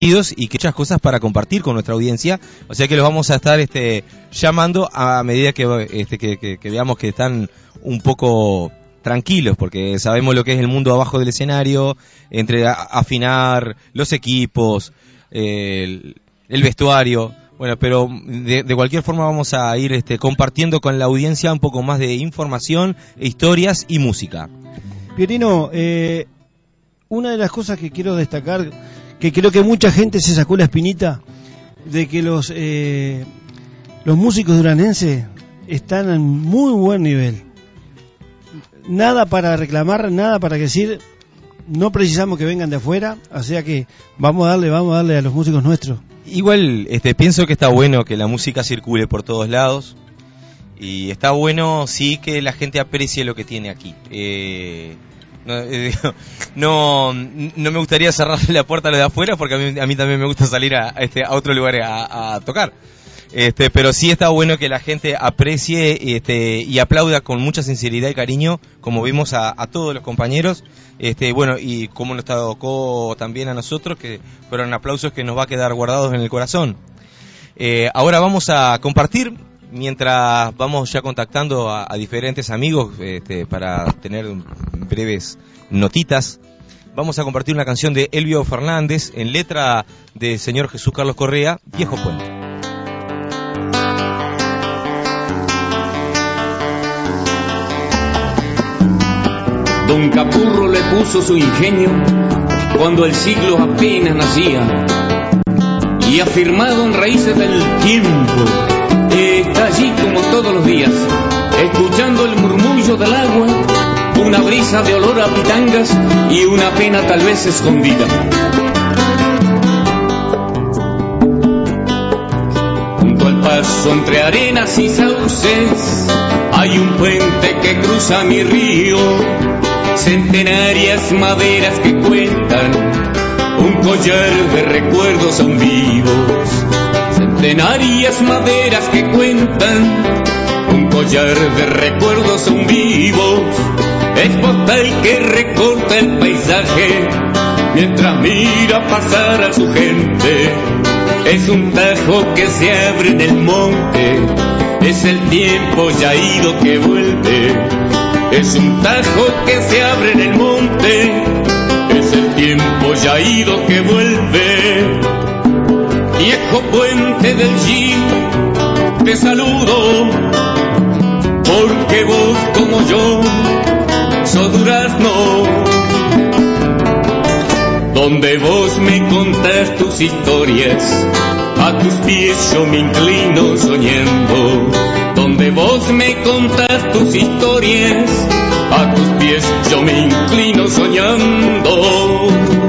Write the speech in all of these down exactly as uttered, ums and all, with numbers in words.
y que muchas cosas para compartir con nuestra audiencia, o sea que los vamos a estar este, llamando a medida que, este, que, que, que veamos que están un poco tranquilos, porque sabemos lo que es el mundo abajo del escenario, entre a, afinar los equipos, eh, el, el vestuario, bueno, pero de, de cualquier forma vamos a ir este, compartiendo con la audiencia un poco más de información, historias y música. Pierino, eh, una de las cosas que quiero destacar, que creo que mucha gente se sacó la espinita de que los eh, los músicos duranenses están en muy buen nivel. Nada para reclamar, nada para decir, no precisamos que vengan de afuera, o sea que vamos a darle, vamos a darle a los músicos nuestros. Igual este, pienso que está bueno que la música circule por todos lados y está bueno sí que la gente aprecie lo que tiene aquí. Eh, No, eh, no, no me gustaría cerrarle la puerta a los de afuera porque a mí, a mí también me gusta salir a, a, este, a otro lugar a, a tocar. Este, pero sí está bueno que la gente aprecie este, y aplauda con mucha sinceridad y cariño, como vimos a, a todos los compañeros. Este, bueno, y como nos tocó también a nosotros, que fueron aplausos que nos va a quedar guardados en el corazón. Eh, ahora vamos a compartir. Mientras vamos ya contactando a, a diferentes amigos este, para tener breves notitas, vamos a compartir una canción de Elvio Fernández en letra del señor Jesús Carlos Correa, Viejo Puente. Don Capurro le puso su ingenio cuando el siglo apenas nacía y afirmado en raíces del tiempo está allí como todos los días, escuchando el murmullo del agua, una brisa de olor a pitangas y una pena tal vez escondida. Junto al paso entre arenas y sauces hay un puente que cruza mi río, centenarias maderas que cuentan un collar de recuerdos aún vivos. Centenarias maderas que cuentan un collar de recuerdos aún vivos. Es postal que recorta el paisaje mientras mira pasar a su gente. Es un tajo que se abre en el monte, es el tiempo ya ido que vuelve. Es un tajo que se abre en el monte, es el tiempo ya ido que vuelve. Viejo puente del G, te saludo, porque vos como yo sos durazno, donde vos me contás tus historias, a tus pies yo me inclino soñando. Donde vos me contás tus historias, a tus pies yo me inclino soñando.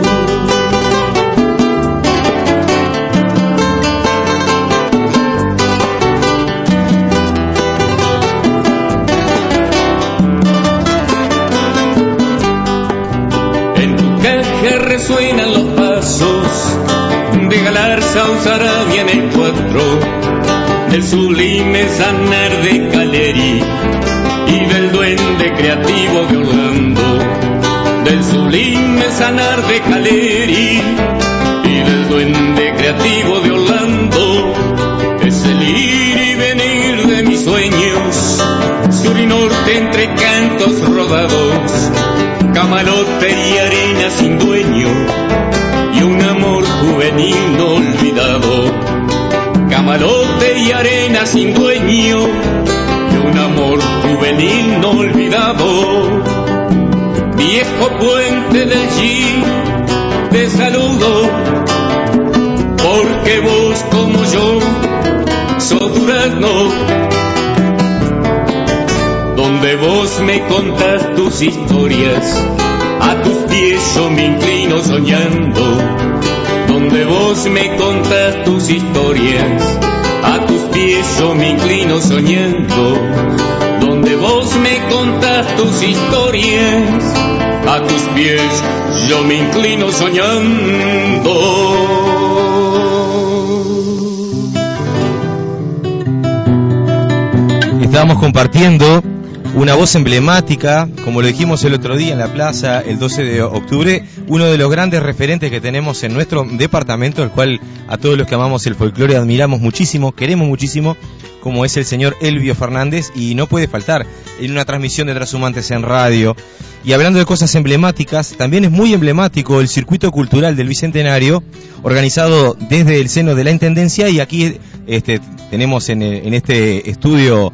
Resuenan los pasos de Galarza o Sarabia en el cuatro, del sublime sanar de Caleri y del duende creativo de Orlando. Del sublime sanar de Caleri y del duende creativo de Orlando. Es el ir y venir de mis sueños, sur y norte entre cantos rodados, camalote y arena sin dueño y un amor juvenil no olvidado. Camalote y arena sin dueño y un amor juvenil no olvidado. Viejo puente del G, te saludo, porque vos como yo sos durazno, donde vos me contás tus historias, a tus pies yo me inclino soñando. Donde vos me contás tus historias, a tus pies yo me inclino soñando. Donde vos me contás tus historias, a tus pies yo me inclino soñando. Estábamos compartiendo una voz emblemática, como lo dijimos el otro día en la plaza, el doce de octubre, uno de los grandes referentes que tenemos en nuestro departamento, el cual a todos los que amamos el folclore admiramos muchísimo, queremos muchísimo, como es el señor Elvio Fernández, y no puede faltar en una transmisión de Trashumantes en radio. Y hablando de cosas emblemáticas, también es muy emblemático el circuito cultural del Bicentenario, organizado desde el seno de la Intendencia, y aquí este, tenemos en, en este estudio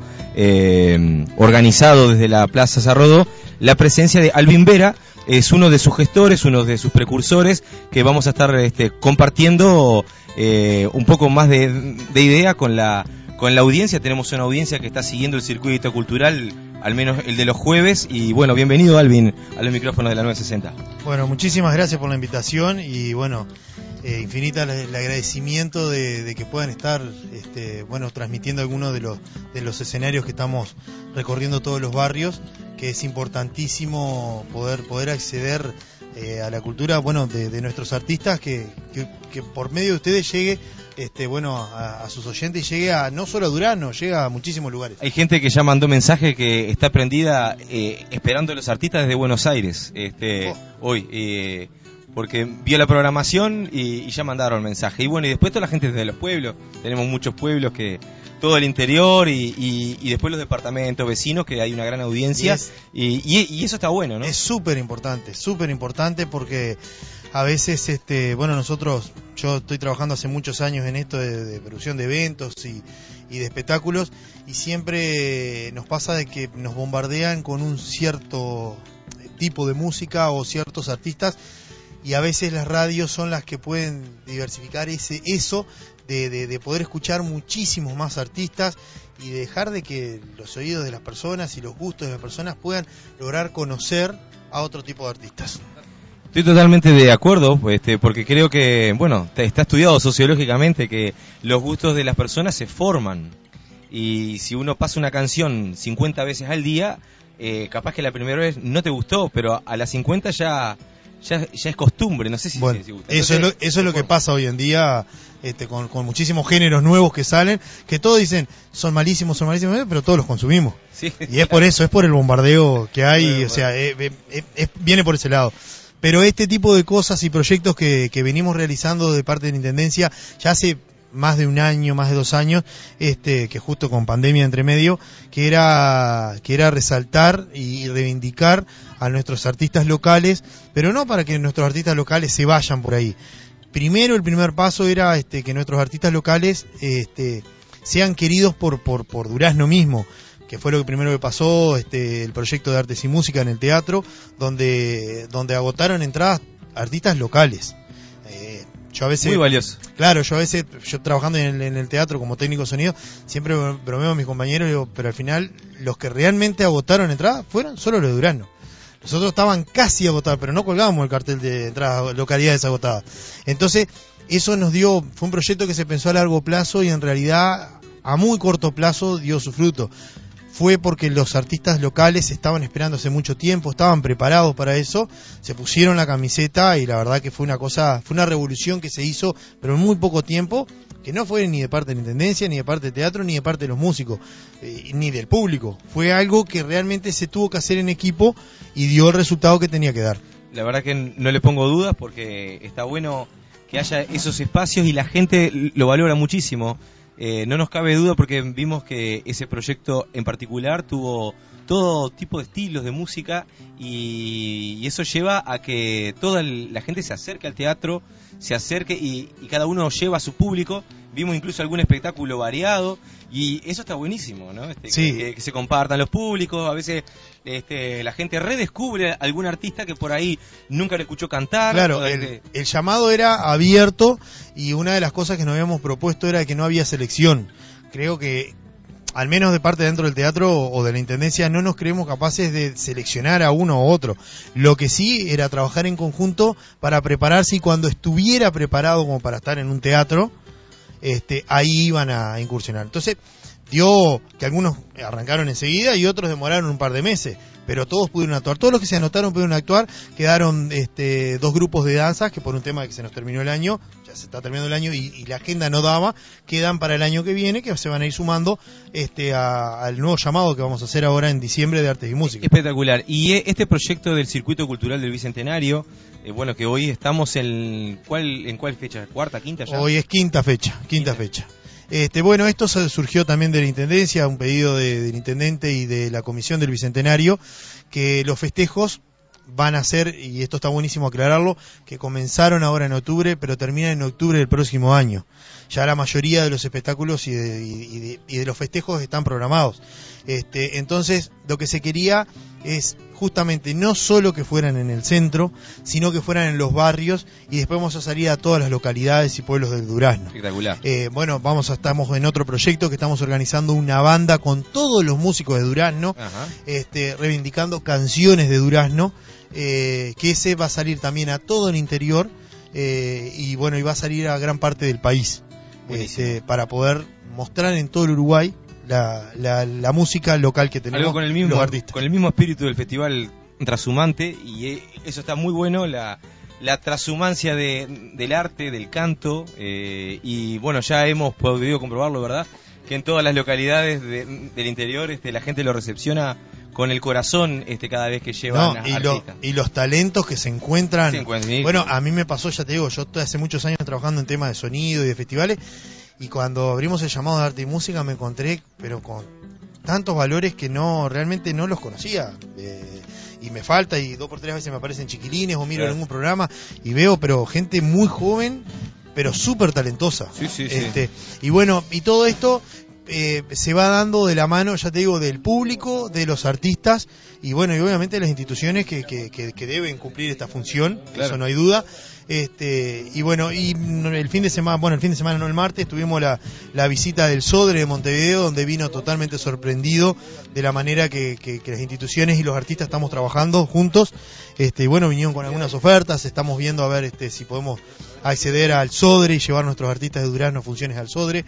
eh, organizado desde la Plaza Sarrodó la presencia de Alvin Vera. Es uno de sus gestores, uno de sus precursores, que vamos a estar este, compartiendo eh, un poco más de, de idea con la con la audiencia. Tenemos una audiencia que está siguiendo el circuito cultural, al menos el de los jueves, y bueno, bienvenido Alvin a los micrófonos de la novecientos sesenta. Bueno, muchísimas gracias por la invitación y bueno, eh, infinita el, el agradecimiento de, de que puedan estar este, bueno, transmitiendo algunos de los, de los escenarios que estamos recorriendo todos los barrios, que es importantísimo poder, poder acceder eh, a la cultura, bueno, de, de nuestros artistas, que, que, que por medio de ustedes llegue Este, bueno, a, a sus oyentes y llegue a no solo a Durano, llega a muchísimos lugares. Hay gente que ya mandó mensaje que está prendida eh, esperando a los artistas desde Buenos Aires este, oh. hoy, eh, porque vio la programación y, y ya mandaron mensaje. Y bueno, y después toda la gente desde los pueblos, tenemos muchos pueblos, que todo el interior y, y, y después los departamentos vecinos, que hay una gran audiencia, y, es, y, y, y eso está bueno, ¿no? Es súper importante, súper importante porque a veces, este, bueno, nosotros, yo estoy trabajando hace muchos años en esto de, de producción de eventos y, y de espectáculos, y siempre nos pasa de que nos bombardean con un cierto tipo de música o ciertos artistas, y a veces las radios son las que pueden diversificar ese eso de, de, de poder escuchar muchísimos más artistas y dejar de que los oídos de las personas y los gustos de las personas puedan lograr conocer a otro tipo de artistas. Estoy totalmente de acuerdo, este, porque creo que, bueno, está estudiado sociológicamente que los gustos de las personas se forman, y si uno pasa una canción cincuenta veces al día, eh, capaz que la primera vez no te gustó, pero a las cincuenta ya ya, ya es costumbre, no sé si, bueno, si, si gusta. Entonces, eso es lo, eso es lo que pasa hoy en día este, con, con muchísimos géneros nuevos que salen, que todos dicen son malísimos, son malísimos, pero todos los consumimos. Sí, y es por eso, es por el bombardeo que hay, bueno, o sea, eh, eh, eh, viene por ese lado. Pero este tipo de cosas y proyectos que, que venimos realizando de parte de la Intendencia ya hace más de un año, más de dos años, este, que justo con pandemia entre medio, que era, que era resaltar y reivindicar a nuestros artistas locales, pero no para que nuestros artistas locales se vayan por ahí. Primero, el primer paso era este, que nuestros artistas locales este, sean queridos por, por, por Durazno mismo, que fue lo que primero que pasó, este, el proyecto de Artes y Música en el teatro, donde, donde agotaron entradas artistas locales. Eh, yo a veces, muy valioso. Claro, yo a veces, yo trabajando en el, en el teatro como técnico de sonido, siempre bromeo a mis compañeros, digo, pero al final los que realmente agotaron entradas fueron solo los de Durano. Los otros estaban casi agotados, pero no colgábamos el cartel de entradas, localidades agotadas. Entonces, eso nos dio, fue un proyecto que se pensó a largo plazo y en realidad a muy corto plazo dio su fruto. Fue porque los artistas locales estaban esperando hace mucho tiempo, estaban preparados para eso, se pusieron la camiseta y la verdad que fue una cosa, fue una revolución que se hizo, pero en muy poco tiempo, que no fue ni de parte de la Intendencia, ni de parte del teatro, ni de parte de los músicos, eh, ni del público. Fue algo que realmente se tuvo que hacer en equipo y dio el resultado que tenía que dar. La verdad que no le pongo dudas porque está bueno que haya esos espacios y la gente lo valora muchísimo. Eh, no nos cabe duda porque vimos que ese proyecto en particular tuvo todo tipo de estilos de música y, y eso lleva a que toda la gente se acerque al teatro, se acerque y, y cada uno lleva a su público. Vimos incluso algún espectáculo variado y eso está buenísimo, ¿no? Este, sí. que, que se compartan los públicos, a veces este, la gente redescubre a algún artista que por ahí nunca le escuchó cantar. Claro, el, el llamado era abierto y una de las cosas que nos habíamos propuesto era que no había selección. Creo que, al menos de parte dentro del teatro o de la Intendencia, no nos creemos capaces de seleccionar a uno u otro. Lo que sí era trabajar en conjunto para prepararse y cuando estuviera preparado como para estar en un teatro, este, ahí iban a incursionar. Entonces, dio que algunos arrancaron enseguida y otros demoraron un par de meses, pero todos pudieron actuar. Todos los que se anotaron pudieron actuar. Quedaron este, dos grupos de danzas que por un tema de que se nos terminó el año, ya se está terminando el año y, y la agenda no daba, quedan para el año que viene, que se van a ir sumando este, a, al nuevo llamado que vamos a hacer ahora en diciembre de Artes y Música. Espectacular. Y este proyecto del Circuito Cultural del Bicentenario, eh, bueno, que hoy estamos en ¿cuál, en cuál fecha? ¿Cuarta, quinta ya? Hoy es quinta fecha, quinta, quinta. fecha. Este, bueno, esto surgió también de la Intendencia, un pedido de, del Intendente y de la Comisión del Bicentenario, que los festejos van a ser, y esto está buenísimo aclararlo, que comenzaron ahora en octubre, pero terminan en octubre del próximo año. Ya la mayoría de los espectáculos y de, y de, y de los festejos están programados. Este, entonces, lo que se quería es justamente no solo que fueran en el centro, sino que fueran en los barrios, y después vamos a salir a todas las localidades y pueblos del Durazno. Espectacular. Eh, bueno, vamos a, estamos en otro proyecto que estamos organizando una banda con todos los músicos de Durazno, este, reivindicando canciones de Durazno, eh, que ese va a salir también a todo el interior, eh, y bueno, y va a salir a gran parte del país, este, para poder mostrar en todo el Uruguay La, la, la música local que tenemos. Algo con el mismo, los artistas. Con el mismo espíritu del festival trashumante, y eso está muy bueno, la, la trashumancia de, del arte, del canto, eh, y bueno, ya hemos podido comprobarlo, ¿verdad? Que en todas las localidades de, del interior este, la gente lo recepciona con el corazón este, cada vez que llevan no, a y, artistas. lo, y los talentos que se encuentran. Sí, encuentran. Bueno, a mí me pasó, ya te digo, yo estoy hace muchos años trabajando en temas de sonido y de festivales, y cuando abrimos el llamado de arte y música me encontré, pero con tantos valores que no realmente no los conocía. Eh, y me falta, y dos por tres veces me aparecen chiquilines o miro en algún programa y veo, pero gente muy joven, pero súper talentosa. Sí, sí, este, sí. Y bueno, y todo esto eh, se va dando de la mano, ya te digo, del público, de los artistas, y bueno, y obviamente de las instituciones que, que, que, que deben cumplir esta función, claro. Eso no hay duda. Este, y bueno, y el fin de semana, bueno, el fin de semana no, el martes, tuvimos la, la visita del Sodre de Montevideo, donde vino totalmente sorprendido de la manera que, que, que las instituciones y los artistas estamos trabajando juntos. Este, y bueno, vinieron con algunas ofertas, estamos viendo a ver este, si podemos acceder al Sodre y llevar a nuestros artistas de Durazno funciones al Sodre.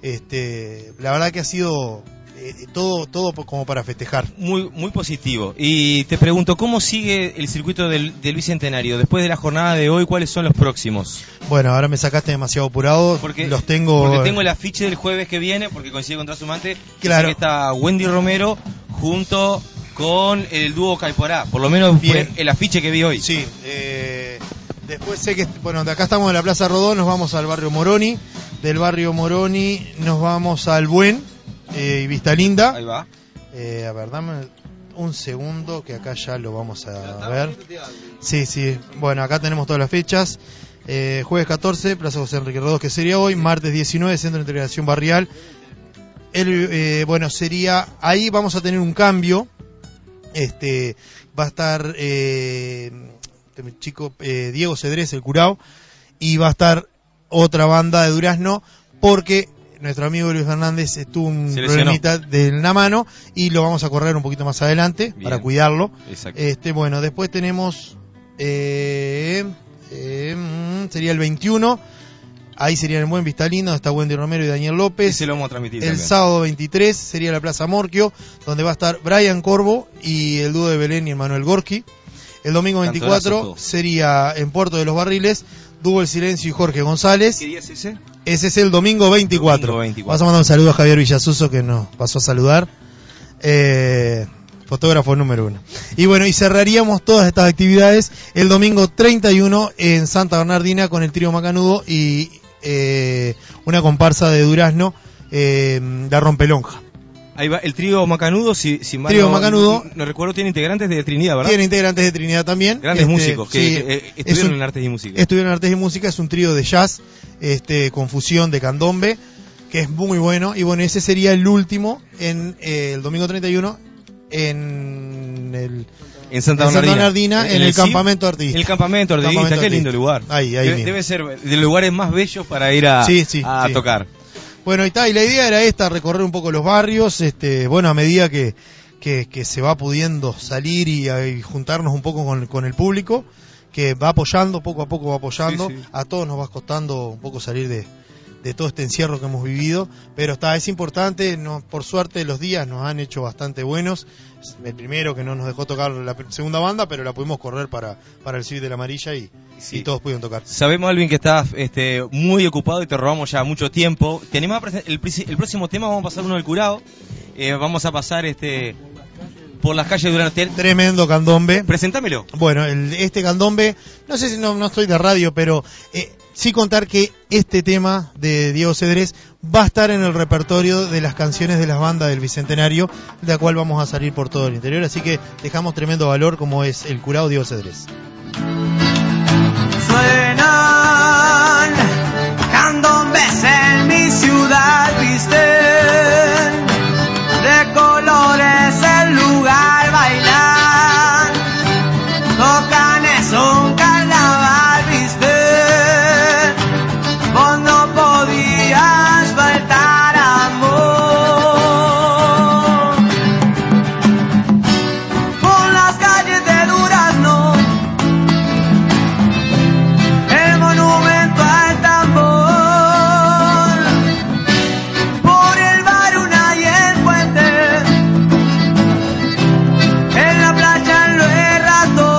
Este, la verdad que ha sido eh, todo todo como para festejar. Muy muy positivo. Y te pregunto, ¿cómo sigue el circuito del, del Bicentenario? Después de la jornada de hoy, ¿cuáles son los próximos? Bueno, ahora me sacaste demasiado apurado. Porque los tengo. Porque tengo el afiche del jueves que viene, porque coincide con Trashumante. Claro. Que está Wendy Romero junto con el dúo Caiporá. Por lo menos fue el afiche que vi hoy. Sí. Eh, después sé que, bueno, de acá estamos en la Plaza Rodó, nos vamos al barrio Moroni. Del barrio Moroni nos vamos al Buen eh, y Vista Linda. Ahí va. Eh, a ver, dame un segundo que acá ya lo vamos a ver. Sí, sí. Bueno, acá tenemos todas las fechas. Eh, jueves catorce, Plaza José Enrique Rodó, que sería hoy. Martes diecinueve, Centro de Integración Barrial. El, eh, bueno, sería... Ahí vamos a tener un cambio. Este va a estar eh, este chico eh, Diego Cedrés, el curao. Y va a estar otra banda de Durazno, porque nuestro amigo Luis Fernández estuvo un problemita de la mano y lo vamos a correr un poquito más adelante. Bien. Para cuidarlo. Exacto. Este, bueno, después tenemos eh, eh, sería el veintiuno, ahí sería en Buen Vista Linda, donde está Wendy Romero y Daniel López. Ese lo vamos a transmitir el también. Sábado veintitrés sería la Plaza Morquio, donde va a estar Brian Corvo y el dúo de Belén y Emanuel Gorki. El domingo veinticuatro sería en Puerto de los Barriles, Dúo El Silencio y Jorge González. ¿Qué día es ese? Ese es el domingo veinticuatro. Domingo veinticuatro. Vamos a mandar un saludo a Javier Villasuso, que nos pasó a saludar. Eh, fotógrafo número uno. Y bueno, y cerraríamos todas estas actividades el domingo treinta y uno en Santa Bernardina con el trío Macanudo y eh, una comparsa de Durazno, eh, La Rompelonja. Ahí va, el trío Macanudo, si, si mal trío no, Macanudo, no, no recuerdo, tiene integrantes de Trinidad, ¿verdad? Tiene integrantes de Trinidad también. Grandes este, músicos que, sí, que eh, estuvieron un, en Artes y Música. Estuvieron en Artes y Música, es un trío de jazz, este, con fusión de candombe, que es muy bueno. Y bueno, ese sería el último en eh, el domingo treinta y uno en el... En Santa en Bernardina, Santa Bernardina en, en el, el campamento artista. El campamento artista, campamento qué lindo lugar. Ahí, ahí debe, debe ser de los lugares más bellos para ir a, sí, sí, a sí. tocar. Bueno, y, está, y la idea era esta, recorrer un poco los barrios, este, bueno, a medida que, que, que se va pudiendo salir y, y juntarnos un poco con, con el público, que va apoyando, poco a poco va apoyando, sí, sí. A todos nos va costando un poco salir de, de todo este encierro que hemos vivido, pero está, es importante, no, por suerte los días nos han hecho bastante buenos. El primero que no nos dejó tocar la segunda banda, pero la pudimos correr para, para el Civil de la Amarilla y, sí. y todos pudieron tocar. Sabemos, Alvin, que estás este, muy ocupado y te robamos ya mucho tiempo. ¿Te animás a presentar el, el próximo tema? Vamos a pasar uno del Curado. Eh, vamos a pasar este por las calles durante el... Tremendo candombe. Presentámelo. Bueno, el, este candombe, no sé si no, no estoy de radio, pero eh, sí contar que este tema de Diego Cedrés va a estar en el repertorio de las canciones de las bandas del Bicentenario, de la cual vamos a salir por todo el interior, así que dejamos tremendo valor como es el curado Diego Cedrés. Suenan candombes en mi ciudad, visten de colores el lugar, bailan, tocan es un carnaval, viste, vos no podías faltar, amor, por las calles de Durazno, el monumento al tambor, por el bar Una y el puente, en la playa lo he rato,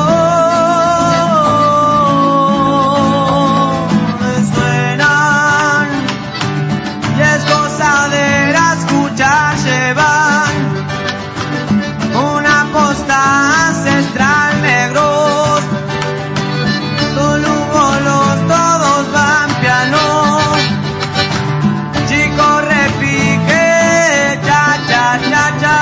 suenan y es gozadera escuchar, llevan una posta ancestral, negros, solo bolos, todos van piano, chico repique, cha cha cha cha.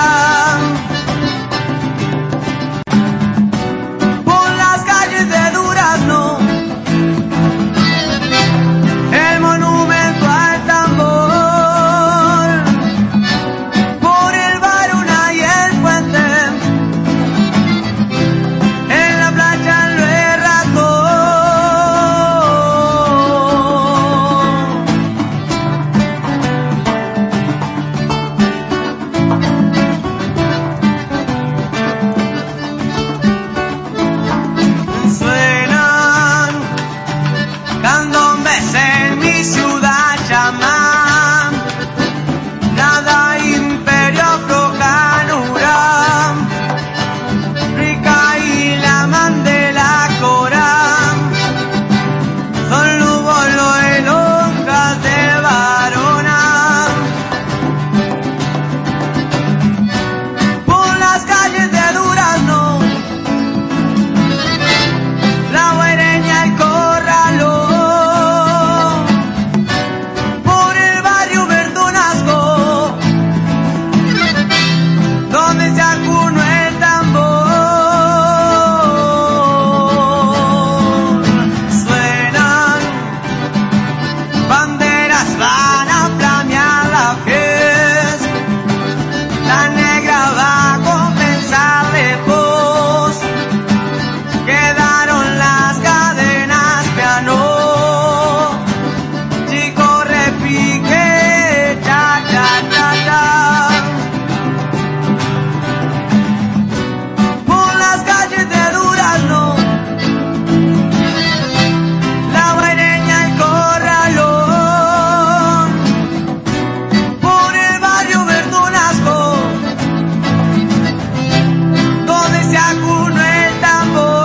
Por las calles de Durazno, el monumento al tambor, por el bar Una y el puente, en la playa lo he rato. Suenan candombes en mi ciudad, llaman nada imperio afrocanura, rica y la mandela coram, son lubolo el hojas de varona, por las calles de Durazno, la Guaireña, el Corralón, por el barrio Verdunasco, donde se acunó el tambor, suenan banderas, van a flamear la fiesta, la negra va a comenzar de voz, quedaron las cadenas, piano, chico repique, cha cha cha cha. Por las calles de Durazno, la Guaireña, el Corralón, por el barrio Verdunasco, donde se acunó el tambor.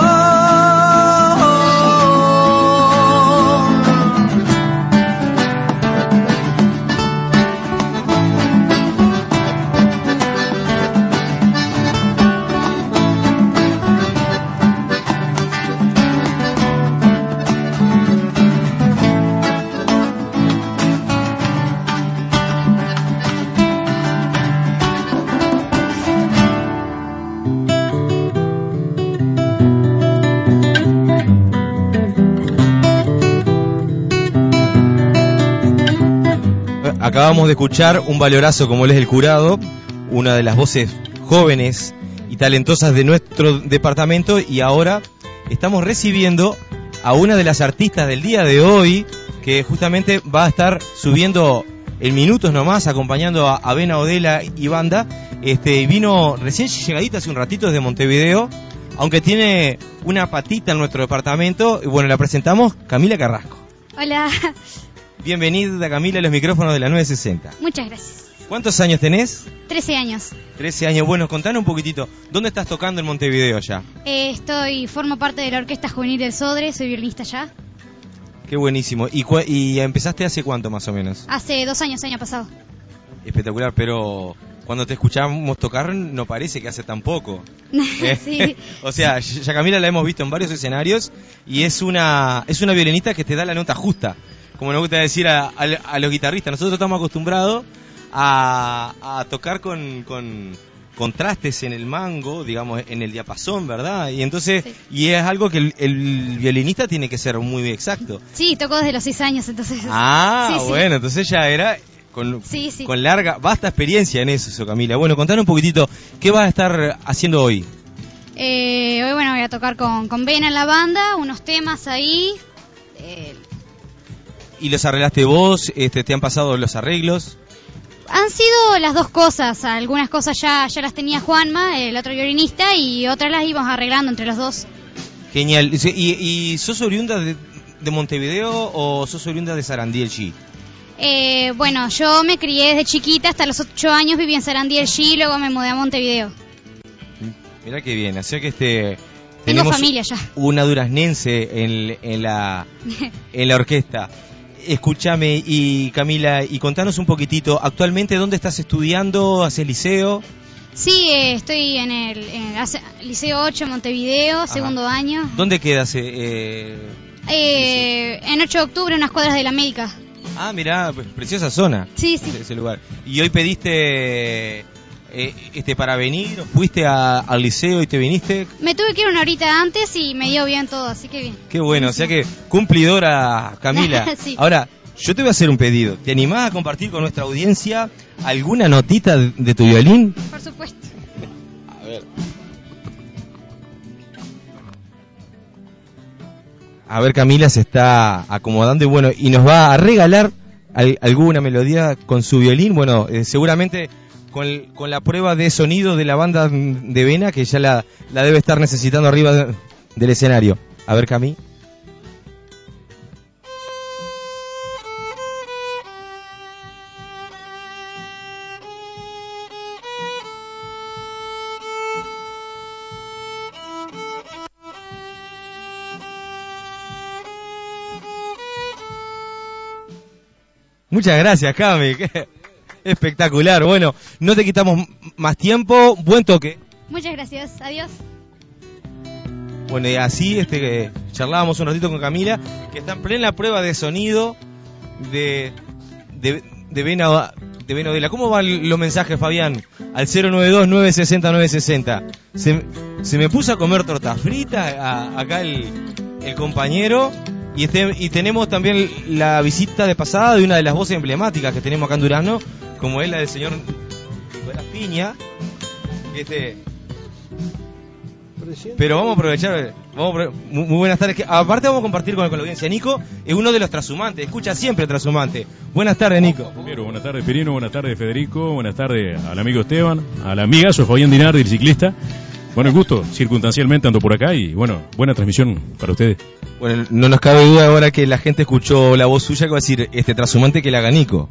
Acabamos de escuchar un valorazo como él es el curado, una de las voces jóvenes y talentosas de nuestro departamento, y ahora estamos recibiendo a una de las artistas del día de hoy que justamente va a estar subiendo en minutos nomás, acompañando a Avena Odela y banda. Este, vino recién llegadita hace un ratito desde Montevideo, aunque tiene una patita en nuestro departamento. Y bueno, la presentamos, Camila Carrasco. Hola, Bienvenida, Camila, a los micrófonos de la nueve sesenta. Muchas gracias. ¿Cuántos años tenés? trece años. trece años. Bueno, contanos un poquitito. ¿Dónde estás tocando en Montevideo ya? Eh, estoy, formo parte de la Orquesta Juvenil del Sodre, soy violinista ya. Qué buenísimo. ¿Y, cu- y empezaste hace cuánto más o menos? Hace dos años, año pasado. Espectacular, pero cuando te escuchamos tocar no parece que hace tan poco. Eh, Sí. O sea, ya Camila la hemos visto en varios escenarios y es una es una violinista que te da la nota justa. Como nos gusta decir a, a, a los guitarristas, nosotros estamos acostumbrados a, a tocar con, con contrastes en el mango, digamos, en el diapasón, ¿verdad? Y entonces, Sí. y es algo que el, el violinista tiene que ser muy exacto. Sí, toco desde los seis años, entonces... Ah, Sí, sí. bueno, entonces ya era con, Sí, sí. con larga, vasta experiencia en eso, eso, Camila. Bueno, contanos un poquitito, ¿qué vas a estar haciendo hoy? Eh, hoy, bueno, voy a tocar con, con Vena en la banda, unos temas ahí. Eh, ¿Y los arreglaste vos? Este, ¿te han pasado los arreglos? han sido las dos cosas, algunas cosas ya, ya las tenía Juanma, el otro violinista, y otras las íbamos arreglando entre los dos. Genial. ¿Y, y sos oriunda de, de Montevideo o sos oriunda de Sarandí el Chi? Eh, bueno, yo me crié desde chiquita, hasta los ocho años viví en Sarandí el Chi, luego me mudé a Montevideo. Mirá qué bien, así que este... Tengo tenemos familia ya. una duraznense en, en, la, en la orquesta. Escúchame, y Camila, y contanos un poquitito, actualmente ¿dónde estás estudiando? ¿Haces liceo? Sí, eh, estoy en el, en el hace- Liceo ocho en Montevideo, segundo año. ¿Dónde quedas? Eh, eh? Eh, en ocho de octubre, unas cuadras de la América. Ah, mirá, pre- preciosa zona. Sí, sí. Ese lugar. ¿Y hoy pediste eh, este para venir? ¿O fuiste a- al liceo y te viniste? Me tuve que ir una horita antes y me dio bien todo, así que bien. Qué bueno, o sea que cumplidora, Camila. Sí. Ahora, yo te voy a hacer un pedido. ¿Te animás a compartir con nuestra audiencia alguna notita de, de tu violín? Por supuesto. A ver. A ver, Camila se está acomodando y bueno, y nos va a regalar al- alguna melodía con su violín. Bueno, eh, seguramente con, el- con la prueba de sonido de la banda de Vena, que ya la, la debe estar necesitando arriba de- del escenario. A ver, Cami. Muchas gracias, Cami. Qué espectacular. Bueno, no te quitamos m- más tiempo. Buen toque. Muchas gracias. Adiós. Bueno, y así este, que charlábamos un ratito con Camila, que está en plena prueba de sonido de, de, de Vena de Vena Odela. ¿Cómo van los mensajes, Fabián? Al cero nueve dos, nueve seis cero, nueve seis cero. Se, se me puso a comer torta frita a- acá el, el compañero. Y, este, y tenemos también la visita de pasada de una de las voces emblemáticas que tenemos acá en Durazno, como es la del señor Nicolás Piña. Este, pero vamos a aprovechar, vamos a apro- muy, muy buenas tardes. Que, aparte vamos a compartir con, con la audiencia. Nico es uno de los trashumantes, escucha siempre trashumante. Buenas tardes, Nico. Primero, buenas tardes, Pirino, buenas tardes, Federico, buenas tardes al amigo Esteban, a la amiga Fabián Dinardi, el ciclista. Bueno, el gusto, circunstancialmente ando por acá y bueno, buena transmisión para ustedes. Bueno, no nos cabe duda ahora que la gente escuchó la voz suya que va a decir, este trashumante que la haga Nico.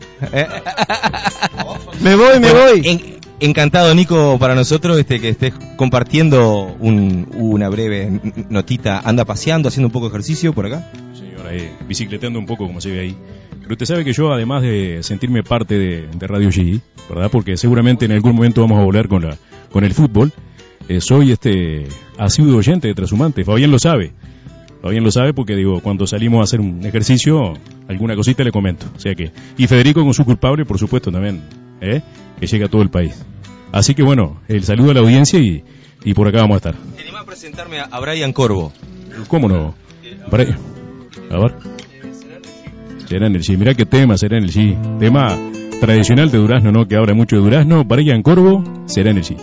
Me voy, me Bueno, voy. en- encantado, Nico, para nosotros este que estés compartiendo un- una breve n- notita. Anda paseando, haciendo un poco de ejercicio por acá. Señora, eh, bicicleteando un poco como se ve ahí. Pero usted sabe que yo, además de sentirme parte de, de Radio G, ¿verdad? Porque seguramente en algún momento vamos a volver con, la, con el fútbol. Eh, soy este asiduo oyente de Trashumante. Fabián lo sabe. Fabián lo sabe porque, digo, cuando salimos a hacer un ejercicio, alguna cosita le comento. O sea que, y Federico con su culpable, por supuesto, también, ¿eh? Que llega a todo el país. Así que, bueno, el saludo a la audiencia y, y por acá vamos a estar. ¿Te animás a presentarme a, a Brian Corvo? ¿Cómo no? Para- A ver. Será en el G. Mirá qué tema será en el G. Tema tradicional de Durazno, ¿no? Que habla mucho de Durazno. Brian Corvo, será en el G.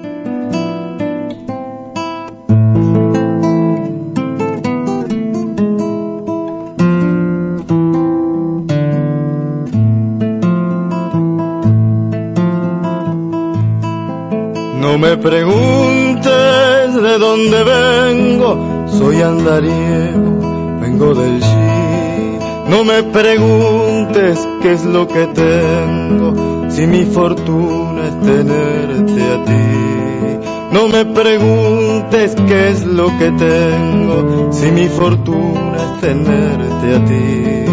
No me preguntes de dónde vengo, soy andariego, vengo del G. No me preguntes qué es lo que tengo, si mi fortuna es tenerte a ti. No me preguntes qué es lo que tengo, si mi fortuna es tenerte a ti.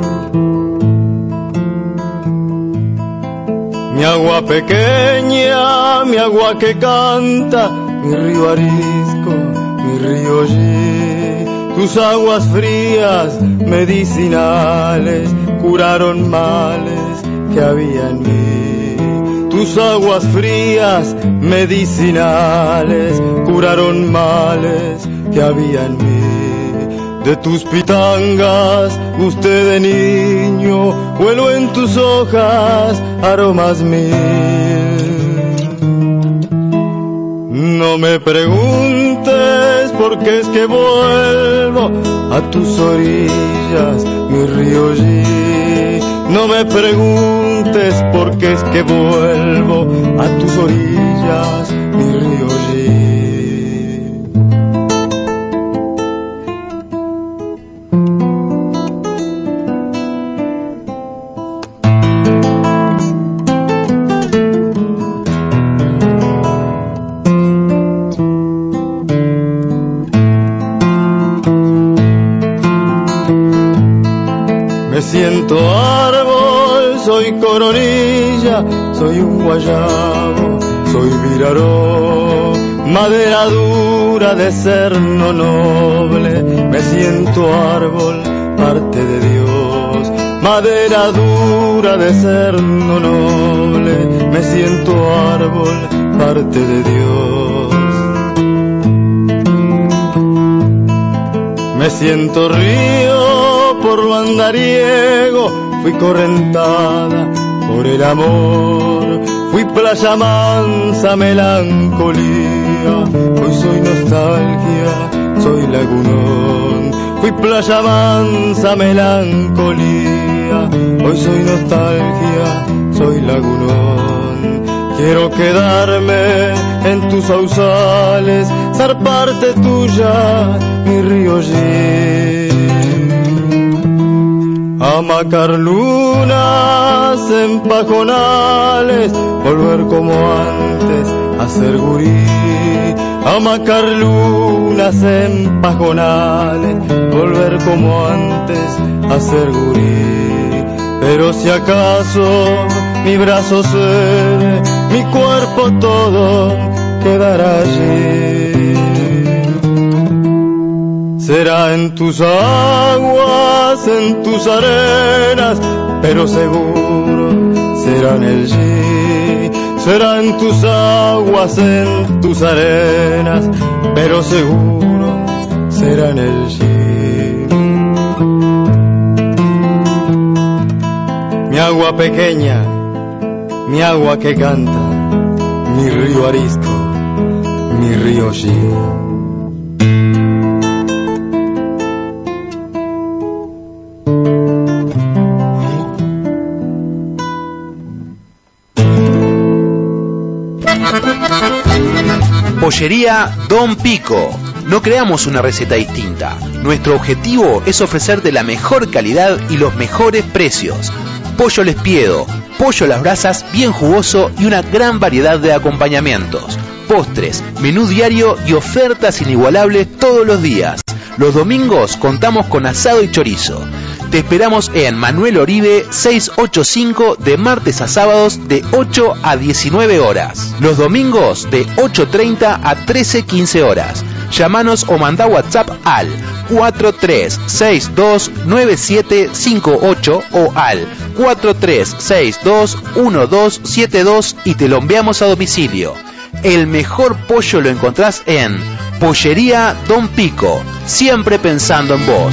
Mi agua pequeña, mi agua que canta, mi río arisco, mi río Yi. Tus aguas frías, medicinales, curaron males que había en mí. Tus aguas frías, medicinales, curaron males que había en mí. De tus pitangas, usted de niño, huelo en tus hojas aromas mil. No me preguntes por qué es que vuelvo a tus orillas, mi río Yi. No me preguntes por qué es que vuelvo a tus orillas, mi río Yi. Siento árbol, soy coronilla, soy un guayabo, soy viraró, madera dura de serno noble. Me siento árbol, parte de Dios, madera dura de serno noble. Me siento árbol, parte de Dios. Me siento río por lo andariego, fui correntada por el amor, fui playa mansa, melancolía, hoy soy nostalgia, soy lagunón. Fui playa mansa, melancolía, hoy soy nostalgia, soy lagunón. Quiero quedarme en tus sausales, ser parte tuya, mi río Yi. Amacar lunas en pajonales, volver como antes a ser gurí. Amacar lunas en pajonales, volver como antes a ser gurí. Pero si acaso mi brazo cede, mi cuerpo todo quedará allí. Será en tus aguas, en tus arenas, pero seguro será en el Yi. Será en tus aguas, en tus arenas, pero seguro será en el Yi. Mi agua pequeña, mi agua que canta, mi río arisco, mi río Yi. Pollería Don Pico. No creamos una receta distinta. Nuestro objetivo es ofrecerte la mejor calidad y los mejores precios. Pollo Lespiedo, pollo a las brasas bien jugoso y una gran variedad de acompañamientos. Postres, menú diario y ofertas inigualables todos los días. Los domingos contamos con asado y chorizo. Te esperamos en Manuel Oribe seiscientos ochenta y cinco de martes a sábados de ocho a diecinueve horas. Los domingos de ocho treinta a trece quince horas. Llámanos o mandá WhatsApp al cuatro tres seis dos nueve siete cinco ocho o al cuatro tres seis dos uno dos siete dos y te lo enviamos a domicilio. El mejor pollo lo encontrás en Pollería Don Pico, siempre pensando en vos.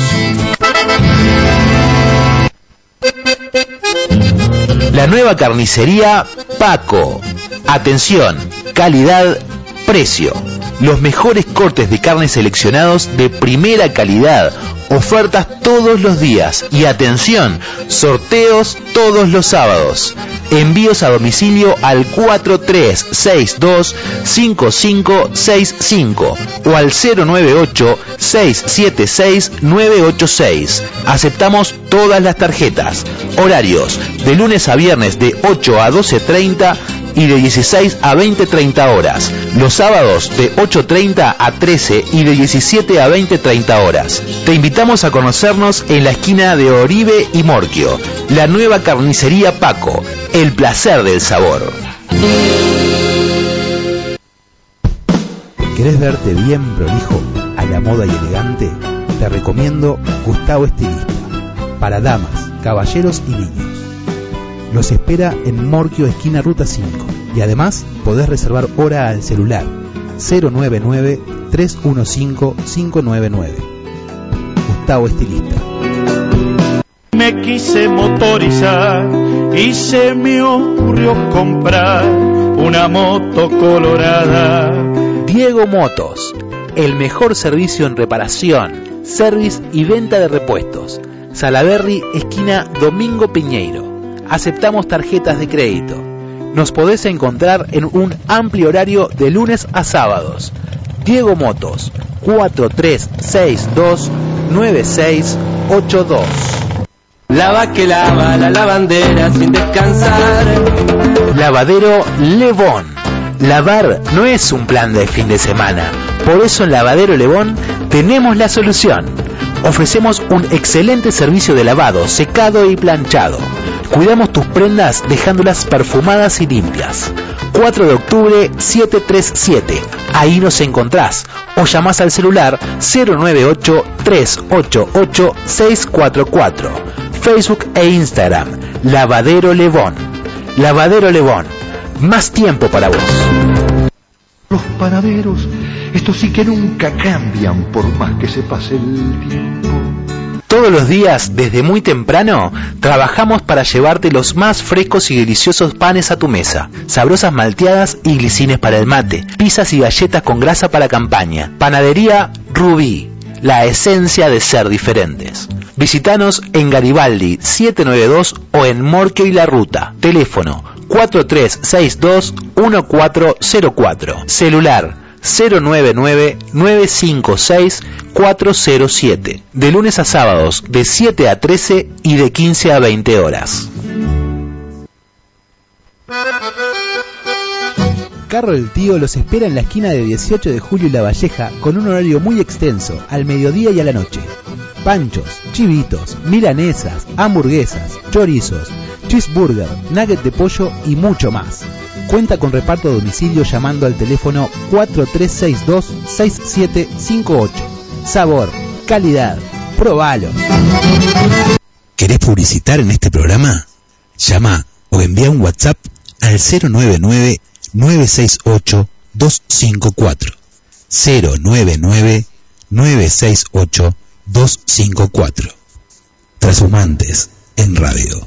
La nueva carnicería Paco. Atención, calidad, precio. Los mejores cortes de carne seleccionados de primera calidad, Ofertas todos los días y atención, sorteos todos los sábados. Envíos a domicilio al cuatro tres seis dos cinco cinco seis cinco o al cero nueve ocho seis siete seis nueve ocho seis. Aceptamos todas las tarjetas. Horarios de lunes a viernes de ocho a doce treinta y de dieciséis a veinte treinta horas. Los sábados de ocho treinta a trece y de diecisiete a veinte treinta horas. Te invitamos a conocernos en la esquina de Oribe y Morquio. La nueva carnicería Paco. El placer del sabor. ¿Querés verte bien prolijo, a la moda y elegante? Te recomiendo Gustavo Estilista. Para damas, caballeros y niños. Los espera en Morquio, esquina Ruta cinco. Y además podés reservar hora al celular cero nueve nueve tres uno cinco cinco nueve nueve. Gustavo Estilista. Me quise motorizar y se me ocurrió comprar una moto colorada. Diego Motos, el mejor servicio en reparación, service y venta de repuestos. Salaberry, esquina Domingo Piñeiro. Aceptamos tarjetas de crédito. Nos podés encontrar en un amplio horario de lunes a sábados. Diego Motos, cuatro tres seis dos nueve seis ocho dos. Lava que lava la lavandera sin descansar. Lavadero Lebón. Lavar no es un plan de fin de semana. Por eso en Lavadero Lebón tenemos la solución. Ofrecemos un excelente servicio de lavado, secado y planchado. Cuidamos tus prendas dejándolas perfumadas y limpias. cuatro de octubre setecientos treinta y siete. Ahí nos encontrás. O llamás al celular cero nueve ocho tres ocho ocho seis cuatro cuatro. Facebook e Instagram. Lavadero Lebón. Lavadero Lebón. Más tiempo para vos. Los panaderos, estos sí que nunca cambian por más que se pase el tiempo. Todos los días, desde muy temprano, trabajamos para llevarte los más frescos y deliciosos panes a tu mesa. Sabrosas malteadas y glicines para el mate. Pizzas y galletas con grasa para campaña. Panadería Rubí, la esencia de ser diferentes. Visítanos en Garibaldi setecientos noventa y dos o en Morquio y La Ruta. Teléfono cuatro tres seis dos uno cuatro cero cuatro. Celular cero nueve nueve nueve cinco seis cuatro cero siete. De lunes a sábados de siete a trece y de quince a veinte horas. Carro del Tío los espera en la esquina de dieciocho de julio y La Valleja con un horario muy extenso, al mediodía y a la noche. Panchos, chivitos, milanesas, hamburguesas, chorizos, cheeseburger, nugget de pollo y mucho más. Cuenta con reparto a domicilio llamando al teléfono cuatro tres seis dos seis siete cinco ocho. Sabor, calidad, probalo. ¿Querés publicitar en este programa? Llama o envía un WhatsApp al cero nueve nueve nueve seis ocho dos cinco cuatro. cero nueve nueve nueve seis ocho dos cinco cuatro. Trashumantes en radio.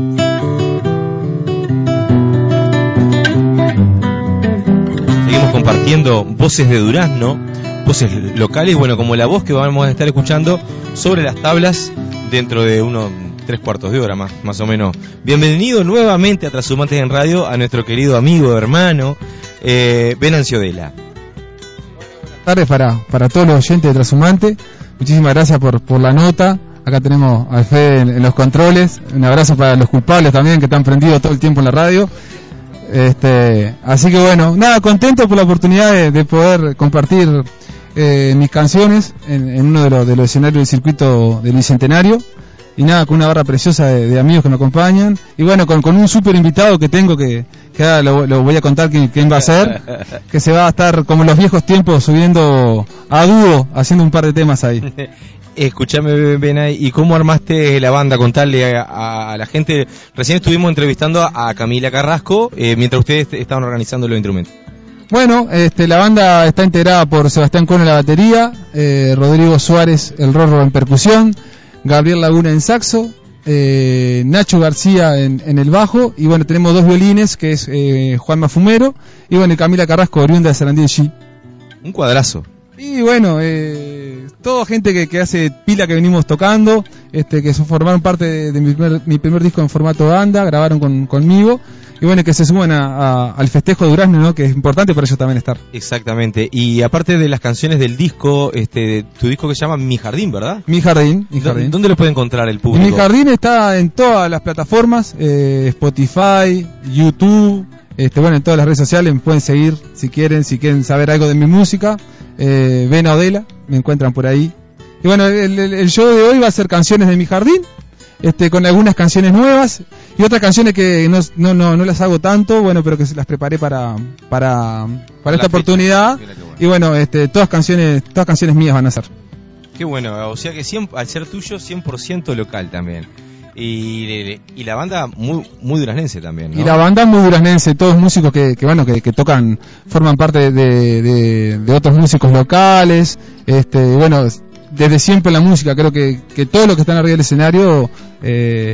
Seguimos compartiendo voces de Durazno, voces locales, bueno, como la voz que vamos a estar escuchando sobre las tablas dentro de unos tres cuartos de hora más, más o menos. Bienvenido nuevamente a Trashumantes en radio a nuestro querido amigo, hermano, eh, Venancio Dela. Buenas tardes para, para todos los oyentes de Trashumantes. Muchísimas gracias por, por la nota. Acá tenemos a Fede en, en los controles. Un abrazo para los culpables también que están prendidos todo el tiempo en la radio. Este, así que bueno, nada, contento por la oportunidad de, de poder compartir eh, mis canciones en, en uno de los, de los escenarios del circuito del Bicentenario. Y nada, con una barra preciosa de, de amigos que me acompañan. Y bueno, con, con un súper invitado que tengo que, que ahora lo, lo voy a contar quién, quién va a ser. Que se va a estar como en los viejos tiempos subiendo a dúo, haciendo un par de temas ahí. Escuchame, Benay, ¿y cómo armaste la banda? Contarle a, a, a la gente. Recién estuvimos entrevistando a, a Camila Carrasco eh, mientras ustedes estaban organizando los instrumentos. Bueno, este, la banda está integrada por Sebastián Cono en la batería, eh, Rodrigo Suárez el rorro en percusión, Gabriel Laguna en saxo, eh, Nacho García en, en el bajo, y bueno, tenemos dos violines, que es eh, Juan Mafumero, y bueno, y Camila Carrasco, oriunda de Sarandí. Un cuadrazo. Y bueno, eh, todo gente que, que hace pila que venimos tocando, este, que formaron parte de, de mi, primer, mi primer disco en formato banda, grabaron con, conmigo, y bueno, que se suman a, a, al festejo de Durazno, ¿no? Que es importante para ellos también estar. Exactamente, y aparte de las canciones del disco, este, tu disco que se llama Mi Jardín, ¿verdad? Mi Jardín, Mi Jardín. ¿Dónde lo puede encontrar el público? Mi Jardín está en todas las plataformas, eh, Spotify, YouTube, este, bueno, en todas las redes sociales me pueden seguir si quieren, si quieren saber algo de mi música. Eh, Ben Odela, me encuentran por ahí. Y bueno, el, el, el show de hoy va a ser canciones de Mi Jardín, este, con algunas canciones nuevas y otras canciones que no, no, no, no las hago tanto, bueno, pero que se las preparé para, para, para esta oportunidad. Y bueno, este, todas canciones, todas canciones mías van a ser. Qué bueno, o sea que cien, al ser tuyo cien por ciento local también. Y, y la banda muy muy duraznense también, ¿no? Y la banda muy duraznense, todos músicos que, que bueno que, que tocan, forman parte de, de, de otros músicos locales, este, bueno, desde siempre la música, creo que, que todos los que están arriba del escenario eh,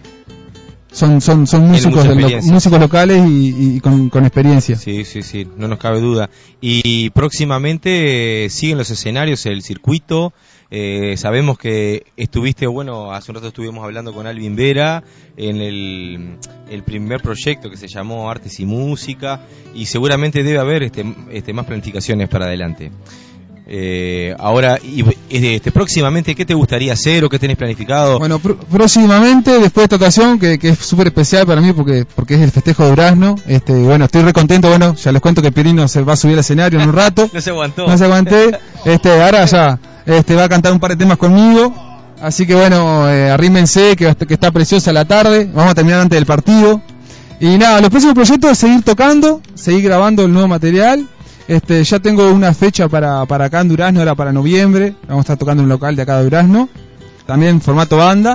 son son son músicos de lo, músicos locales y, y con, con experiencia. Sí, sí, sí, no nos cabe duda. Y próximamente eh, siguen los escenarios, el circuito. Eh, sabemos que estuviste, bueno, hace un rato estuvimos hablando con Alvin Vera en el, el primer proyecto que se llamó Artes y Música, y seguramente debe haber este, este más planificaciones para adelante. Eh, ahora, y, este, próximamente, ¿qué te gustaría hacer o qué tenés planificado? Bueno, pr- próximamente, después de esta ocasión, que, que es súper especial para mí porque porque es el festejo de Durazno, este, bueno, estoy re contento, bueno, ya les cuento que Pirino se va a subir al escenario en un rato. No se aguantó. No se aguanté, este, ahora ya, este, va a cantar un par de temas conmigo, así que bueno, eh, arrímense, que, que está preciosa la tarde, vamos a terminar antes del partido. Y nada, los próximos proyectos es seguir tocando, seguir grabando el nuevo material. Este, ya tengo una fecha para, para acá en Durazno, ahora para noviembre. Vamos a estar tocando en un local de acá de Durazno, también en formato banda.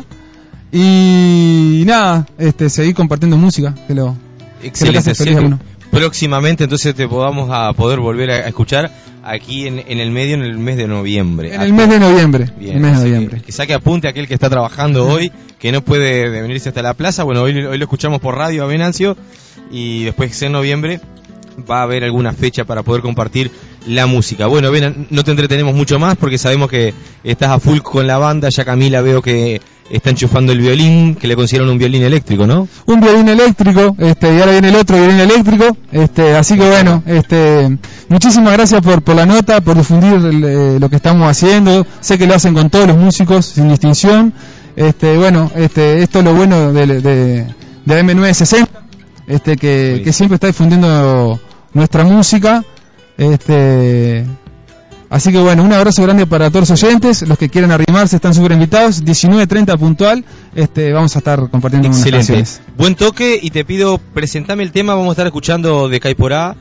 Y nada, este, seguir compartiendo música, que lo, Excelente, que lo hace feliz a uno. Próximamente entonces te podamos a poder volver a escuchar aquí en, en el medio, en el mes de noviembre. En el mes de noviembre. Bien, el mes de que, noviembre. que saque apunte aquel que está trabajando hoy, que no puede venirse hasta la plaza. Bueno, hoy, hoy lo escuchamos por radio a Venancio, y después en noviembre va a haber alguna fecha para poder compartir la música. Bueno, ven, no te entretenemos mucho más porque sabemos que estás a full con la banda. Ya Camila veo que está enchufando el violín, que le consideran un violín eléctrico, ¿no? Un violín eléctrico, este, y ahora viene el otro violín eléctrico, este, así que bueno, este, muchísimas gracias por, por la nota, por difundir el, eh, lo que estamos haciendo. Sé que lo hacen con todos los músicos, sin distinción. Este, bueno, este, esto es lo bueno de, de, de M nueve sesenta, este, que, que siempre está difundiendo nuestra música, este, así que bueno, un abrazo grande para todos los oyentes. Los que quieran arrimarse están súper invitados. diecinueve treinta puntual, este, vamos a estar compartiendo unas canciones. Buen toque, y te pido, presentame el tema. Vamos a estar escuchando de Caiporá.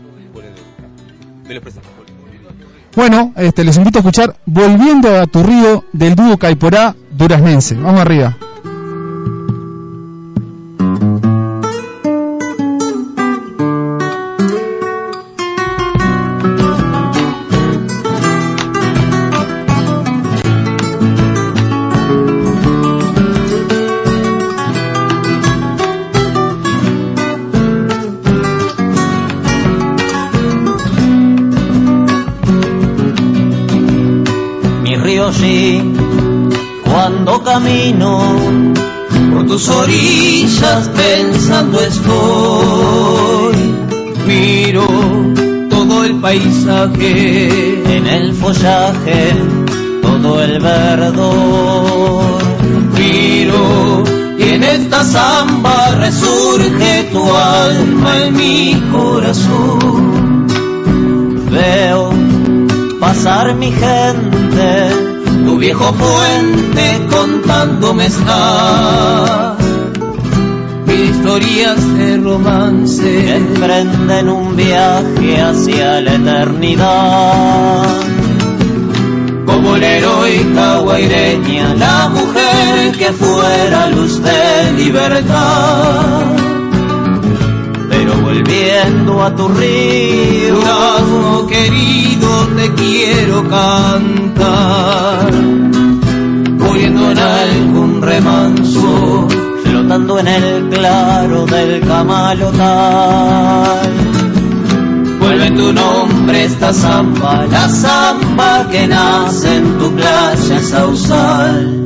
Bueno, este, les invito a escuchar Volviendo a tu río, del dúo Caiporá duraznense. Vamos arriba. Sí, cuando camino por tus orillas pensando estoy, miro todo el paisaje, en el follaje todo el verdor, miro y en esta zamba resurge tu alma en mi corazón, veo pasar mi gente, tu viejo puente contándome está mil historias de romance que emprenden un viaje hacia la eternidad. Como la heroica guaireña, la mujer que fuera luz de libertad. Pero volviendo a tu río, Durazno querido, te quiero cantar, muriendo en algún remanso, flotando en el claro del Camalotal. Vuelve Vuelve en tu nombre esta samba, la samba que nace en tu playa Sausal.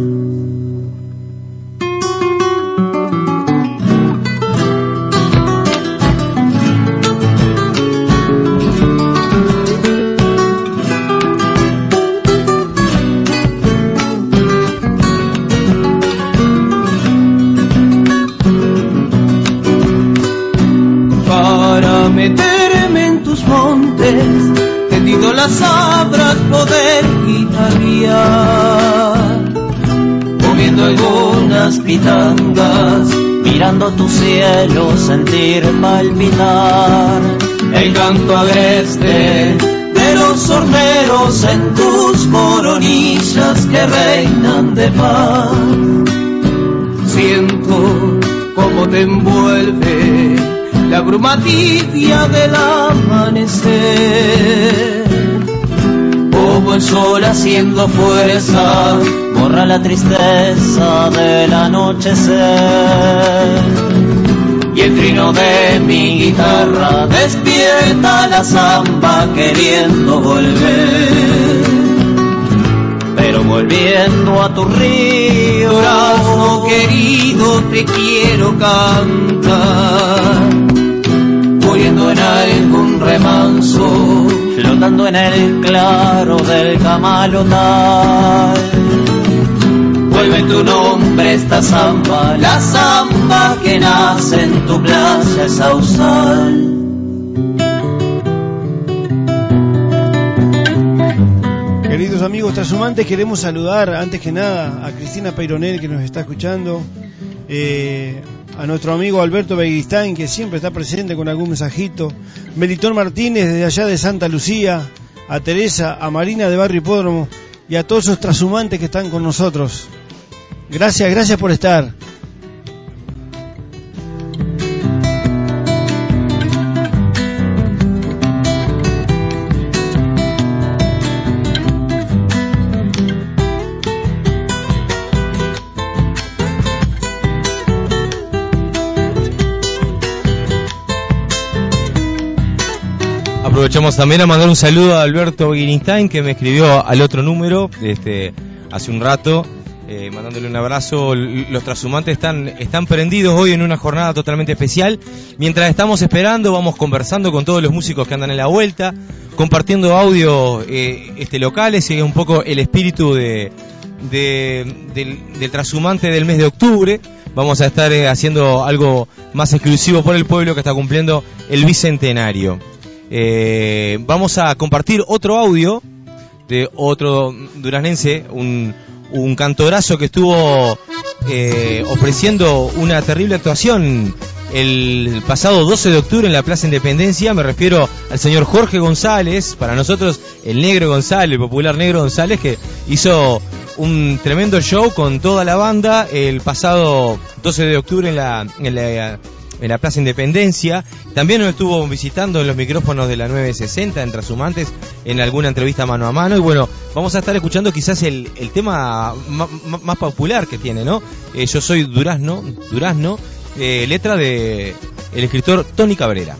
Tendido las sabrás poder guitarrear, moviendo algunas pitangas, mirando tu cielo sentir palpitar el canto agreste de los horneros en tus coronillas que reinan de paz. Siento cómo te envuelve la bruma tibia del amanecer, como el sol haciendo fuerza borra la tristeza del anochecer, y el trino de mi guitarra despierta la samba queriendo volver, pero volviendo a tu río, durazno querido, te quiero cantar, muriendo en algún remanso, flotando en el claro del camalotal. Vuelve en tu nombre esta samba, la samba que nace en tu playa Sausal. Queridos amigos trashumantes, queremos saludar antes que nada a Cristina Peyronel, que nos está escuchando, eh, a nuestro amigo Alberto Beguistain, que siempre está presente con algún mensajito, Melitón Martínez desde allá de Santa Lucía, a Teresa, a Marina de Barrio Hipódromo y a todos esos trashumantes que están con nosotros. Gracias, gracias por estar. Aprovechamos también a mandar un saludo a Alberto Beguistain, que me escribió al otro número este, hace un rato, eh, mandándole un abrazo. Los trashumantes están, están prendidos hoy en una jornada totalmente especial. Mientras estamos esperando, vamos conversando con todos los músicos que andan en la vuelta, compartiendo audio eh, este, locales, y es un poco el espíritu de, de, del, del trashumante del mes de octubre. Vamos a estar eh, haciendo algo más exclusivo por el pueblo que está cumpliendo el bicentenario. Eh, vamos a compartir otro audio de otro duraznense, un, un cantorazo que estuvo eh, ofreciendo una terrible actuación el pasado doce de octubre en la Plaza Independencia. Me refiero al señor Jorge González, para nosotros el Negro González, el popular Negro González, que hizo un tremendo show con toda la banda el pasado doce de octubre en la, en la en la Plaza Independencia. También nos estuvo visitando en los micrófonos de la nueve sesenta en Trashumantes en alguna entrevista mano a mano, y bueno, vamos a estar escuchando quizás el, el tema más, más popular que tiene, ¿no? Eh, yo soy Durazno, Durazno, eh, letra de el escritor Tony Cabrera.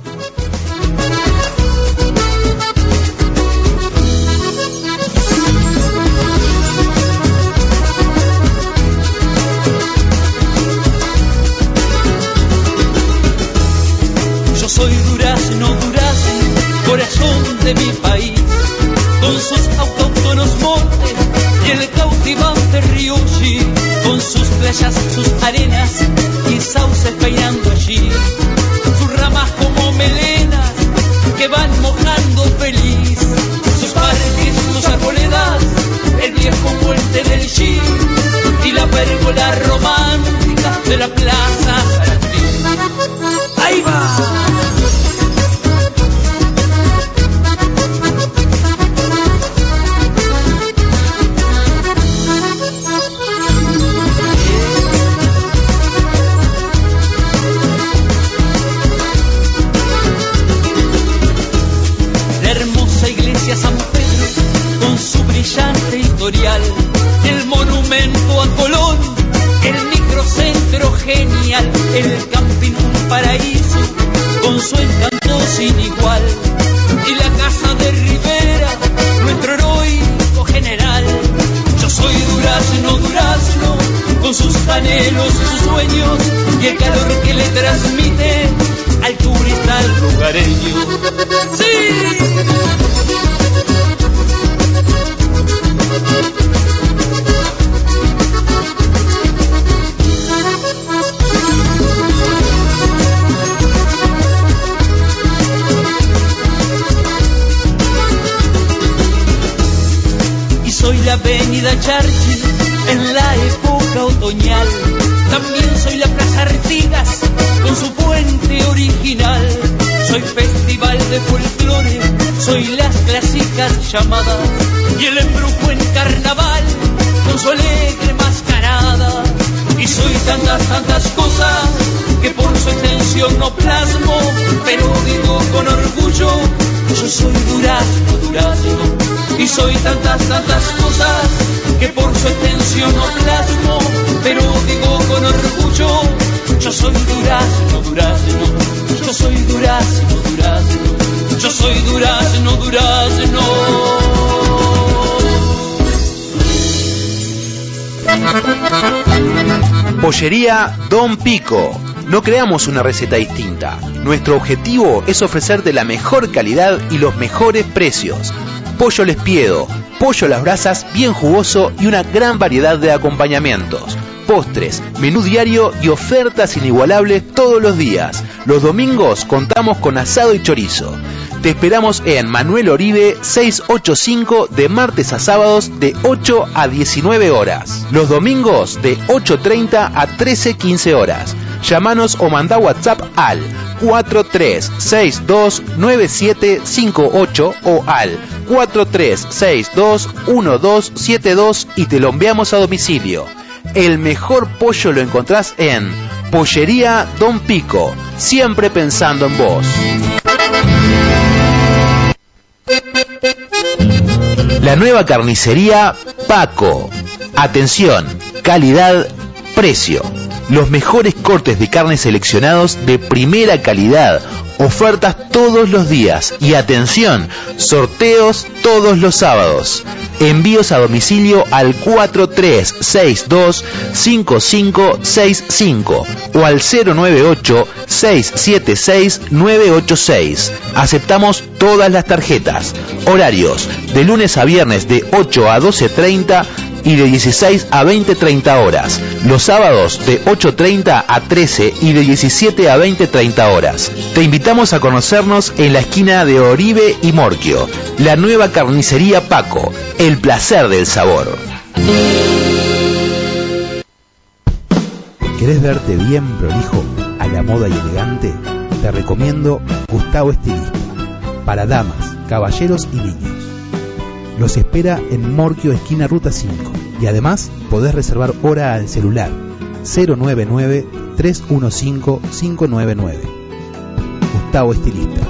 Soy durazno, durazno, corazón de mi país, con sus autóctonos montes y el cautivante río Ullí, con sus playas, sus arenas y sauces peinando allí, sus ramas como melenas que van mojando feliz, sus parques, sus arboledas, el viejo puente del G y la pérgola romántica de la Plaza Jardín. ¡Ahí va! San Pedro con su brillante historial, el monumento a Colón, el microcentro genial, el camping un paraíso con su encanto sin igual, y anhelos, sus sueños y el calor que le transmite al turista lugareño. ¡Sí! Soy la avenida Churchill en la época otoñal. También soy la Plaza Artigas con su puente original. Soy festival de folclore, soy las clásicas llamadas y el embrujo en carnaval con su alegre mascarada. Y soy tantas, tantas cosas que por su extensión no plasmo, pero digo con orgullo, yo soy Durazno, Durazno. Y soy tantas, tantas cosas que por su extensión no plasmo, pero digo con orgullo, yo soy Durazno, Durazno. Yo soy Durazno, Durazno. Yo soy Durazno, Durazno. Pollería Don Pico. No creamos una receta distinta. Nuestro objetivo es ofrecerte la mejor calidad y los mejores precios. Pollo Lespiedo, pollo a las brasas bien jugoso y una gran variedad de acompañamientos. Postres, menú diario y ofertas inigualables todos los días. Los domingos contamos con asado y chorizo. Te esperamos en Manuel Oribe seiscientos ochenta y cinco de martes a sábados de ocho a diecinueve horas. Los domingos de ocho treinta a trece quince horas. Llámanos o mandá WhatsApp al cuatro tres seis dos nueve siete cinco ocho o al cuatro tres seis dos uno dos siete dos y te lo enviamos a domicilio. El mejor pollo lo encontrás en Pollería Don Pico, siempre pensando en vos. La nueva carnicería Paco. Atención, calidad, precio. Los mejores cortes de carne seleccionados de primera calidad. Ofertas todos los días. Y atención, sorteos todos los sábados. Envíos a domicilio al cuatro tres seis dos cinco cinco seis cinco o al cero nueve ocho seis siete seis nueve ocho seis. Aceptamos todas las tarjetas. Horarios de lunes a viernes de ocho a doce treinta y de dieciséis a veinte treinta horas. Los sábados de ocho treinta a trece y de diecisiete a veinte treinta horas. Te invitamos a conocernos en la esquina de Oribe y Morquio. La nueva carnicería Paco, el placer del sabor. ¿Querés verte bien prolijo, a la moda y elegante? Te recomiendo Gustavo Estilista, para damas, caballeros y niños. Los espera en Morquio, esquina Ruta cinco. Y además podés reservar hora al celular cero nueve nueve tres uno cinco cinco nueve nueve. Gustavo Estilista.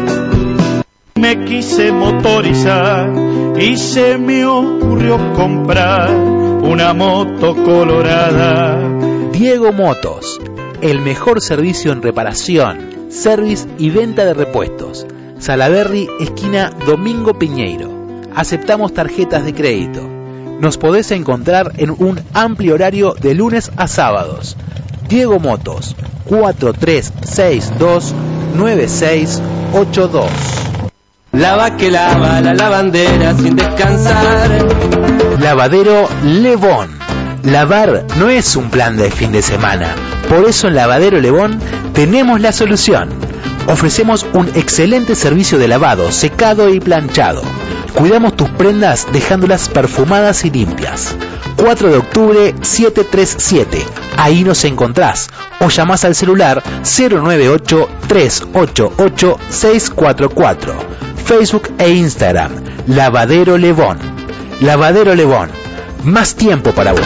Me quise motorizar y se me ocurrió comprar una moto colorada. Diego Motos, el mejor servicio en reparación, service y venta de repuestos. Salaberry, esquina Domingo Piñeiro. Aceptamos tarjetas de crédito. Nos podés encontrar en un amplio horario de lunes a sábados. Diego Motos, cuatro tres seis dos nueve seis ocho dos. Lava que lava la lavandera sin descansar. Lavadero Levón. Lavar no es un plan de fin de semana. Por eso en Lavadero Levón tenemos la solución. Ofrecemos un excelente servicio de lavado, secado y planchado. Cuidamos tus prendas dejándolas perfumadas y limpias. cuatro de octubre setecientos treinta y siete. Ahí nos encontrás. O llamás al celular cero nueve ocho tres ocho ocho seis cuatro cuatro. Facebook e Instagram. Lavadero Levón. Lavadero Levón. Más tiempo para vos.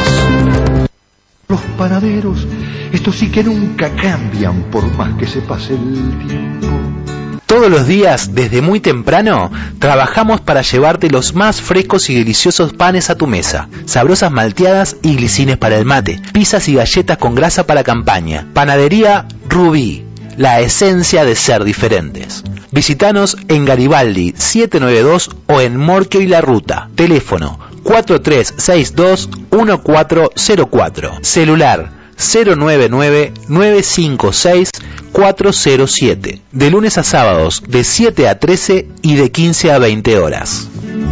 Los panaderos, estos sí que nunca cambian por más que se pase el tiempo. Todos los días, desde muy temprano, trabajamos para llevarte los más frescos y deliciosos panes a tu mesa, sabrosas malteadas y glicines para el mate, pizzas y galletas con grasa para campaña. Panadería Rubí, la esencia de ser diferentes. Visítanos en Garibaldi setecientos noventa y dos o en Morquio y La Ruta. Teléfono cuatro tres seis dos uno cuatro cero cuatro. Celular cero nueve nueve, nueve cinco seis, cuatro cero siete. De lunes a sábados, de siete a trece y de quince a veinte horas.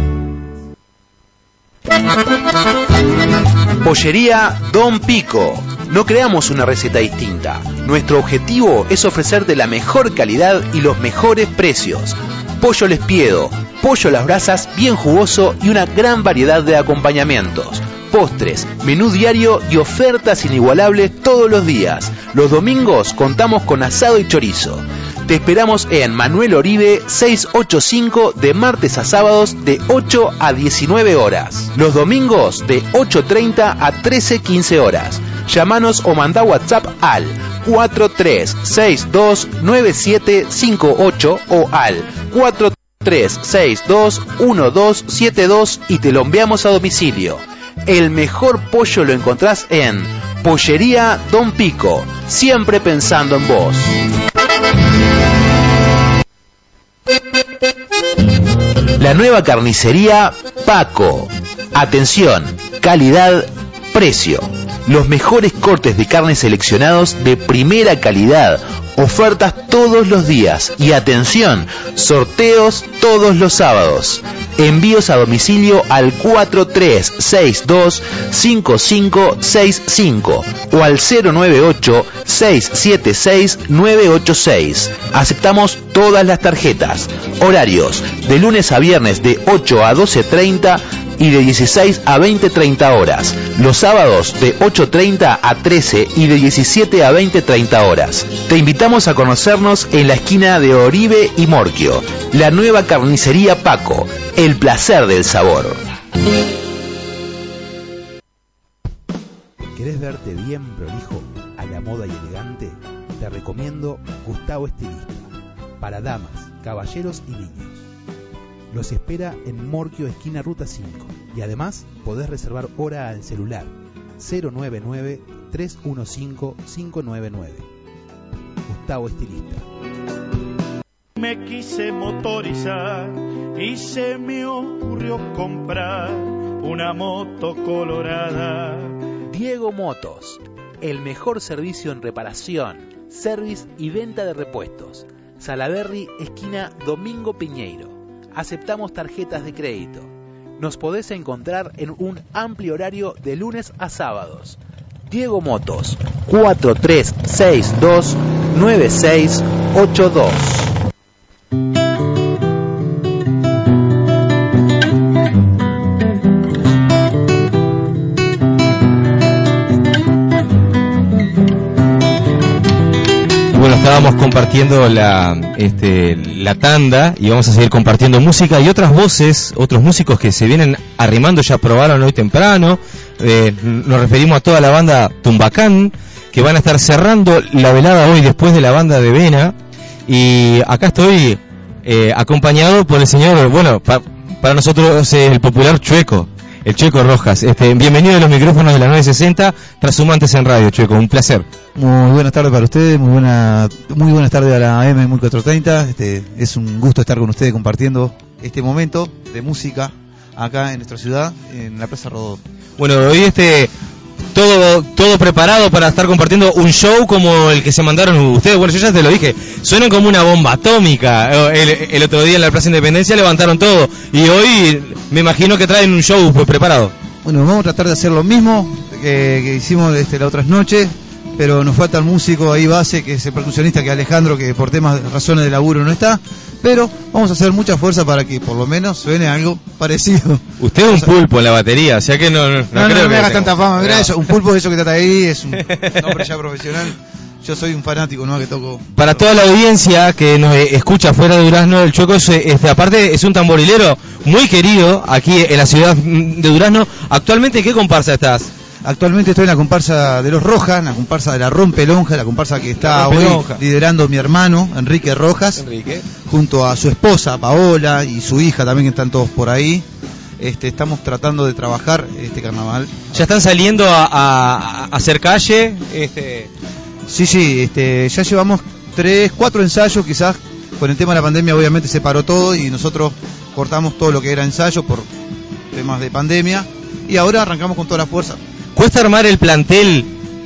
Pollería Don Pico. No creamos una receta distinta. Nuestro objetivo es ofrecerte la mejor calidad y los mejores precios. Pollo Lespiedo, pollo a las brasas bien jugoso y una gran variedad de acompañamientos. Postres, menú diario y ofertas inigualables todos los días. Los domingos contamos con asado y chorizo. Te esperamos en Manuel Oribe seiscientos ochenta y cinco de martes a sábados de ocho a diecinueve horas. Los domingos de ocho treinta a trece quince horas. Llámanos o mandá WhatsApp al cuatro tres seis dos nueve siete cinco ocho o al cuatro tres seis dos uno dos siete dos y te lo enviamos a domicilio. El mejor pollo lo encontrás en Pollería Don Pico, siempre pensando en vos. La nueva carnicería Paco. Atención, calidad, precio. Los mejores cortes de carne seleccionados de primera calidad. Ofertas todos los días. Y atención, sorteos todos los sábados. Envíos a domicilio al cuatro tres seis dos cinco cinco seis cinco o al cero nueve ocho seis siete seis nueve ocho seis. Aceptamos todas las tarjetas. Horarios de lunes a viernes de ocho a doce treinta y de dieciséis a veinte treinta horas. Los sábados de ocho treinta a trece y de diecisiete a veinte treinta horas. Te invitamos a conocernos en la esquina de Oribe y Morquio. La nueva carnicería Paco. El placer del sabor. ¿Querés verte bien prolijo, a la moda y elegante? Te recomiendo Gustavo Estilista. Para damas, caballeros y niños. Los espera en Morquio, esquina Ruta cinco. Y además podés reservar hora al celular cero nueve nueve, tres uno cinco, cinco nueve nueve. Gustavo Estilista. Me quise motorizar y se me ocurrió comprar una moto colorada. Diego Motos, el mejor servicio en reparación, service y venta de repuestos. Salaberry, esquina Domingo Piñeiro. Aceptamos tarjetas de crédito. Nos podés encontrar en un amplio horario de lunes a sábados. Diego Motos, cuatro tres seis dos nueve seis ocho dos. Bueno, estábamos compartiendo la, este, la tanda y vamos a seguir compartiendo música y otras voces, otros músicos que se vienen arrimando, ya probaron hoy temprano. Eh, nos referimos a toda la banda Tumbacán, que van a estar cerrando la velada hoy después de la banda de Vena. Y acá estoy eh, acompañado por el señor, bueno, pa, para nosotros eh, el popular Chueco, el Chueco Rojas. Este, bienvenido a los micrófonos de la novecientos sesenta, Trashumantes en Radio, Chueco, un placer. Muy buenas tardes para ustedes, muy buena, muy buenas tardes a la A M mil cuatrocientos treinta. Este, es un gusto estar con ustedes compartiendo este momento de música acá en nuestra ciudad, en la Plaza Rodó. Bueno, hoy este todo todo preparado para estar compartiendo un show como el que se mandaron ustedes. Bueno, yo ya te lo dije, suenan como una bomba atómica. El, el otro día en la Plaza Independencia levantaron todo y hoy me imagino que traen un show pues preparado. Bueno, vamos a tratar de hacer lo mismo que, que hicimos este, las otras noches, pero nos falta el músico ahí base, que es el percusionista, que es Alejandro, que por temas, razones de laburo no está, pero vamos a hacer mucha fuerza para que por lo menos suene algo parecido. Usted es un pulpo en la batería, o sea que no, no, no, no creo no, que no me haga tenga. tanta fama, mira eso, un pulpo es eso que está ahí, es un, un hombre ya profesional. Yo soy un fanático, ¿no? Que toco. Para toda la audiencia que nos escucha fuera de Durazno, el Chueco es, este, aparte es un tamborilero muy querido aquí en la ciudad de Durazno. ¿Actualmente en qué comparsa estás? Actualmente estoy en la comparsa de los Rojas, la comparsa de la Rompelonja, la comparsa que está hoy Rompelonja. liderando mi hermano, Enrique Rojas, Enrique. junto a su esposa, Paola, y su hija también, que están todos por ahí. Este, estamos tratando de trabajar este carnaval. ¿Ya están saliendo a, a, a hacer calle? Este... Sí, sí, este, ya llevamos tres, cuatro ensayos, quizás con el tema de la pandemia obviamente se paró todo y nosotros cortamos todo lo que era ensayo por temas de pandemia y ahora arrancamos con toda la fuerza. ¿Cuesta armar el plantel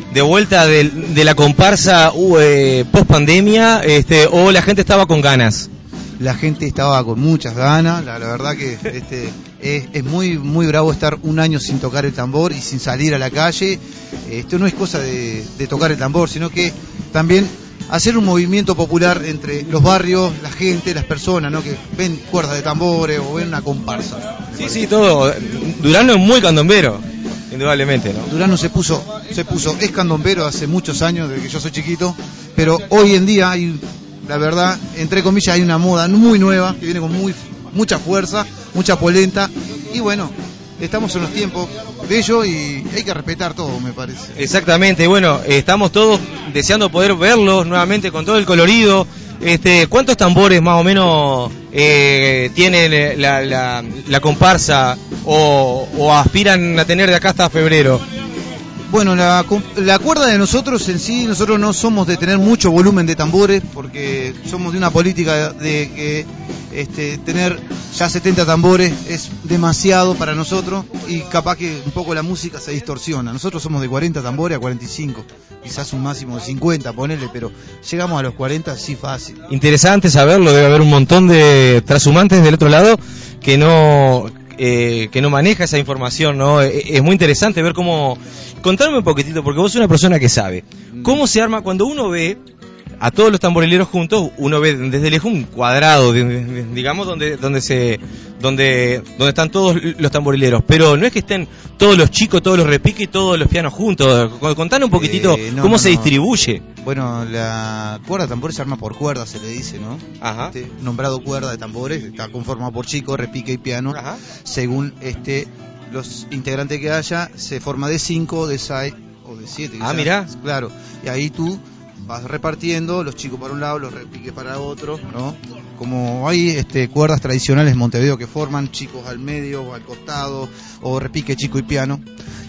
de vuelta de, de la comparsa uh, eh, post pandemia, este, o la gente estaba con ganas? La gente estaba con muchas ganas, la, la verdad que este, es, es muy muy bravo estar un año sin tocar el tambor y sin salir a la calle. Esto no es cosa de, de tocar el tambor, sino que también hacer un movimiento popular entre los barrios, la gente, las personas, ¿no? Que ven cuerdas de tambores o ven una comparsa. Sí, sí, todo. Durano es muy candombero, indudablemente, ¿no? Durano se puso, se puso, es candombero hace muchos años, desde que yo soy chiquito, pero hoy en día hay, la verdad, entre comillas, hay una moda muy nueva que viene con muy mucha fuerza, mucha polenta, y bueno, estamos en los tiempos de ello y hay que respetar todo, me parece. Exactamente, bueno, estamos todos deseando poder verlos nuevamente con todo el colorido. Este, ¿cuántos tambores más o menos eh, tienen la, la, la comparsa o, o aspiran a tener de acá hasta febrero? Bueno, la, la cuerda de nosotros en sí, nosotros no somos de tener mucho volumen de tambores, porque somos de una política de que este, tener ya setenta tambores es demasiado para nosotros y capaz que un poco la música se distorsiona. Nosotros somos de cuarenta tambores a cuarenta y cinco, quizás un máximo de cincuenta, ponele, pero llegamos a los cuarenta sí fácil. Interesante saberlo, debe haber un montón de trashumantes del otro lado que no... Eh, que no maneja esa información, ¿no? Eh, es muy interesante ver cómo... Contarme un poquitito, porque vos sos una persona que sabe. ¿Cómo se arma cuando uno ve a todos los tamborileros juntos? Uno ve desde lejos un cuadrado, de, de, digamos, donde donde se donde donde están todos los tamborileros. Pero no es que estén todos los chicos, todos los repiques y todos los pianos juntos. Contanos un poquitito eh, no, cómo no, se no. distribuye. Bueno, la cuerda de tambores se arma por cuerda, se le dice, ¿no? Ajá. Este, nombrado cuerda de tambores, está conformado por chicos, repique y piano. Ajá. Según este los integrantes que haya, se forma de cinco, de seis o de siete. Ah, mirá. Claro. Y ahí tú vas repartiendo, los chicos para un lado, los repiques para otro, ¿no? Como hay este, cuerdas tradicionales en Montevideo que forman chicos al medio o al costado, o repique, chico y piano.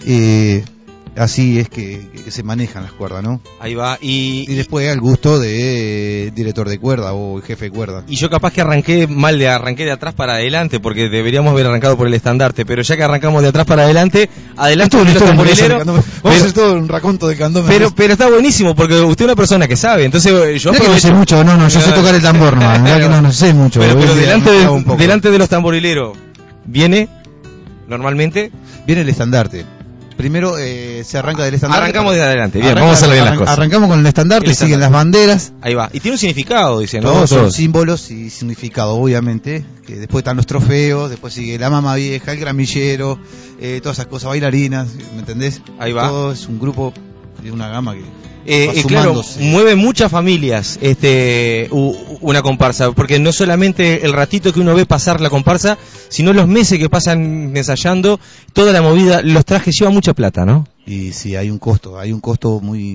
Eh, así es que, que se manejan las cuerdas, ¿no? Ahí va. Y, y después al gusto de eh, director de cuerda o jefe de cuerda. Y yo capaz que arranqué mal, de arranqué de atrás para adelante, porque deberíamos haber arrancado por el estandarte, pero ya que arrancamos de atrás para adelante, adelante con los tamborileros. Vamos a hacer todo un raconto de candombe. Pero, pero está buenísimo, porque usted es una persona que sabe, entonces yo aprovecho. No sé mucho, no, no, yo sé tocar el tambor, no, no, que no, no sé mucho. Pero, pero delante, de, delante de los tamborileros, ¿viene normalmente? Viene el estandarte. Primero eh, se arranca del estandarte. Arrancamos desde adelante, bien, arranca, vamos a hacer bien arran, las cosas. Arrancamos con el estandarte, el siguen las banderas. Ahí va, y tiene un significado, dicen, ¿no? Todos son símbolos y significado, obviamente. Que después están los trofeos, después sigue la mamá vieja, el gramillero, eh, todas esas cosas, bailarinas, ¿me entendés? Ahí va. Todo es un grupo de una gama que... Eh, eh, claro, mueve muchas familias este u, una comparsa, porque no solamente el ratito que uno ve pasar la comparsa, sino los meses que pasan ensayando, toda la movida, los trajes llevan mucha plata, ¿no? Y sí, hay un costo, hay un costo muy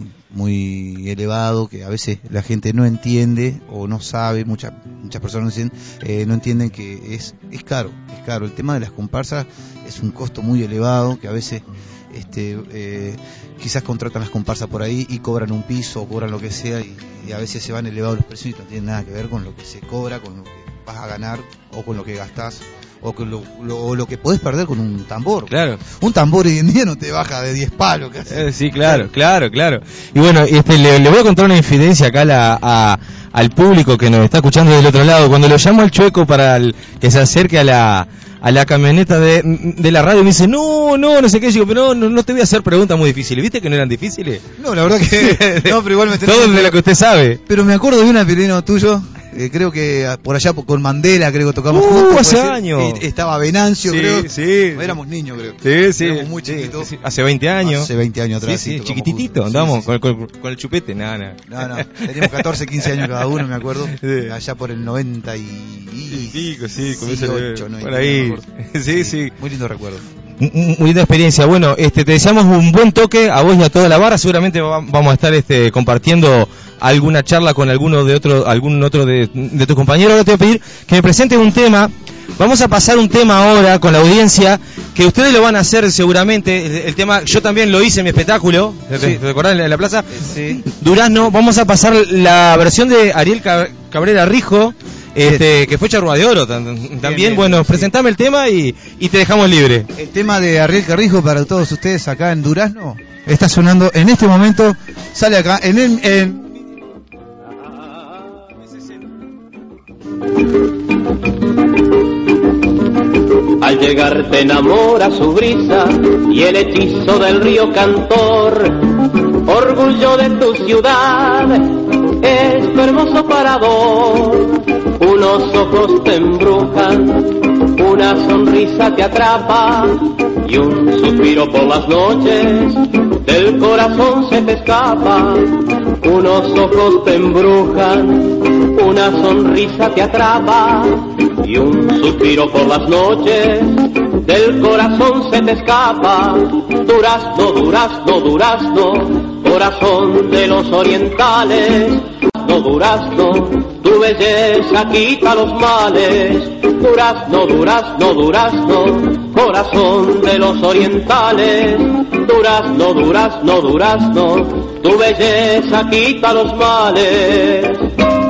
muy elevado que a veces la gente no entiende o no sabe, muchas muchas personas dicen, eh, no entienden que es es caro, es caro. El tema de las comparsas es un costo muy elevado que a veces este eh, quizás contratan las comparsas por ahí y cobran un piso o cobran lo que sea y, y a veces se van elevados los precios y no tienen nada que ver con lo que se cobra, con lo que vas a ganar o con lo que gastás o con lo, lo, lo que podés perder con un tambor. Claro. Un tambor hoy en día no te baja de diez palos casi. Eh, sí, claro, claro, claro. Y bueno, este, le, le voy a contar una infidencia acá a la, a, al público que nos está escuchando del otro lado. Cuando lo llamo al Chueco para el, que se acerque a la a la camioneta de, de la radio, me dice, no, no, no sé qué, yo digo, pero no, no te voy a hacer preguntas muy difíciles. ¿Viste que no eran difíciles? No, la verdad que no, pero igual me todo de lo que usted sabe. Pero me acuerdo de una pirino tuyo, eh, creo que por allá con Mandela, creo que tocamos uh, juntos. hace años. Y estaba Venancio, sí, creo. Sí. Éramos niños, creo. Sí, sí. Éramos muy chiquitos. Sí, sí. Hace veinte años. Hace veinte años atrás. Sí, sí, chiquititito, andamos sí, sí, con, con, con el chupete, nada, nada. No, no, teníamos catorce, quince años cada uno, me acuerdo. Sí. Allá por el noventa y... y pico, sí, con ese ocho, por ahí. Sí, sí. Muy lindo recuerdo. Muy linda experiencia. Bueno, este, te deseamos un buen toque a vos y a toda la barra. Seguramente va, vamos a estar este, compartiendo alguna charla con alguno de otro, algún otro de, de tus compañeros. Ahora te voy a pedir que me presentes un tema. Vamos a pasar un tema ahora con la audiencia, que ustedes lo van a hacer seguramente. El, el tema, yo también lo hice en mi espectáculo, sí. ¿Te acordás en la plaza? Sí. Durazno. Vamos a pasar la versión de Ariel Cabrera Rijo, este, que fue Charrúa de Oro también. Bien, bien, bueno, sí. Presentame el tema y, y te dejamos libre. El tema de Ariel Carrijo para todos ustedes acá en Durazno. está sonando en este momento, sale acá en el... En... Al llegar te enamora su brisa y el hechizo del río Cantor, orgullo de tu ciudad, es tu hermoso parador. Unos ojos te embrujan, una sonrisa te atrapa y un suspiro por las noches del corazón se te escapa. Unos ojos te embrujan, una sonrisa te atrapa y un suspiro por las noches del corazón se te escapa. Durazno, durazno, durazno, corazón de los orientales. Durazno, durazno, tu belleza quita los males. Durazno, durazno, durazno, corazón de los orientales. Durazno, durazno, durazno, tu belleza quita los males.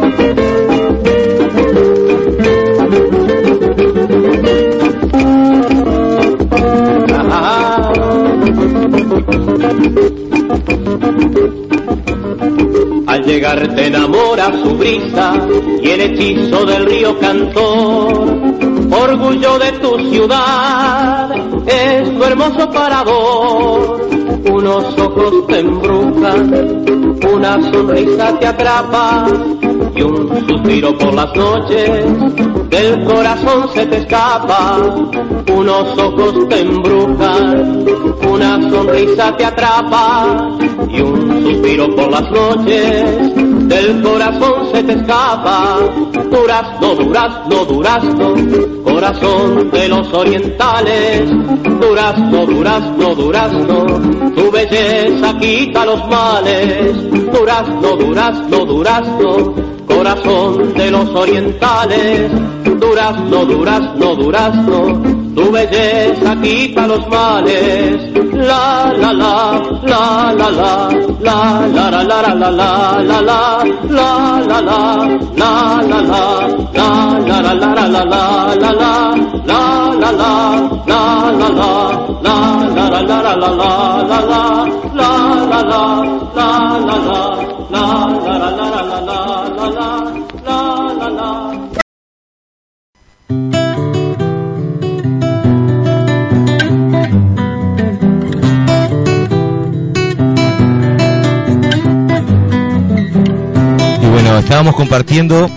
Al llegar te enamora su brisa y el hechizo del río Cantor, orgullo de tu ciudad, es tu hermoso parador. Unos ojos te embrujan, una sonrisa te atrapa y un suspiro por las noches del corazón se te escapa. Unos ojos te embrujan, una sonrisa te atrapa y un suspiro por las noches del corazón se te escapa. Durazno, durazno, durazno, corazón de los orientales. Durazno, durazno, durazno, tu belleza quita los males. Durazno, durazno, durazno, corazón de los orientales. Durazno, durazno, durazno, tu belleza quita los males. La la la, la la la, la la la la la la la la, la la la, la la la, la la la la la la la la, la la la, la la la, la la la la la la la la, la la la, la la la, la la la, la la la la la la, la la la. Bueno, estábamos compartiendo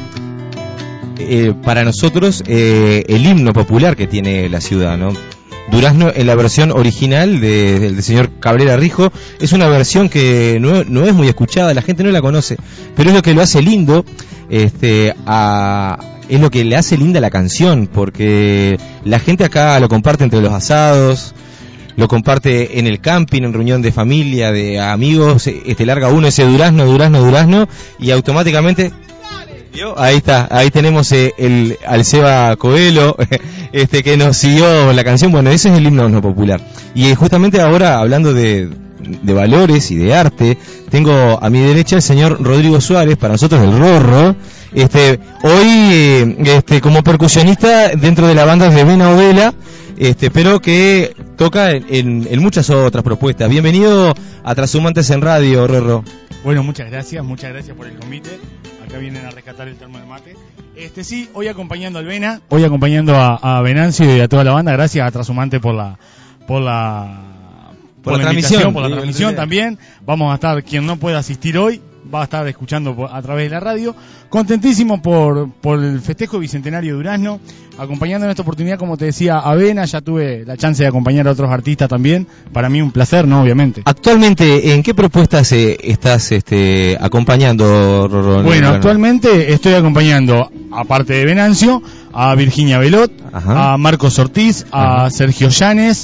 eh, para nosotros eh, el himno popular que tiene la ciudad, ¿no? Durazno en la versión original de, del, del señor Cabrera Rijo es una versión que no, no es muy escuchada, la gente no la conoce, pero es lo que lo hace lindo, este, a, es lo que le hace linda la canción, porque la gente acá lo comparte entre los asados, lo comparte en el camping, en reunión de familia, de amigos, este larga uno ese durazno, durazno, durazno, y automáticamente, ¿vio? Ahí está, ahí tenemos eh, el al Seba Coelho, este que nos siguió la canción. Bueno, ese es el himno no popular. Y eh, justamente ahora, hablando de, de valores y de arte, tengo a mi derecha el señor Rodrigo Suárez, para nosotros el Rorro, este hoy eh, este como percusionista dentro de la banda de Vena Ovela, este, pero que toca en, en, en muchas otras propuestas. Bienvenido a Trashumantes en Radio, Rorro. Bueno, muchas gracias, muchas gracias por el convite. Acá vienen a rescatar el termo de mate. Este sí, hoy acompañando al Vena, hoy acompañando a, a Venancio y a toda la banda. Gracias a Trashumante por la por la por, por la, la transmisión, por la transmisión también. Vamos a estar, quien no pueda asistir hoy, va a estar escuchando por, a través de la radio. Contentísimo por, por el festejo bicentenario de Durazno, acompañando en esta oportunidad, como te decía, a Vena. Ya tuve la chance de acompañar a otros artistas también. Para mí un placer, ¿no? Obviamente. Actualmente, ¿en qué propuestas eh, estás este, acompañando, Rorro? Bueno, actualmente estoy acompañando, aparte de Venancio, a Virginia Belot, Ajá. a Marcos Ortiz, a Ajá. Sergio Llanes.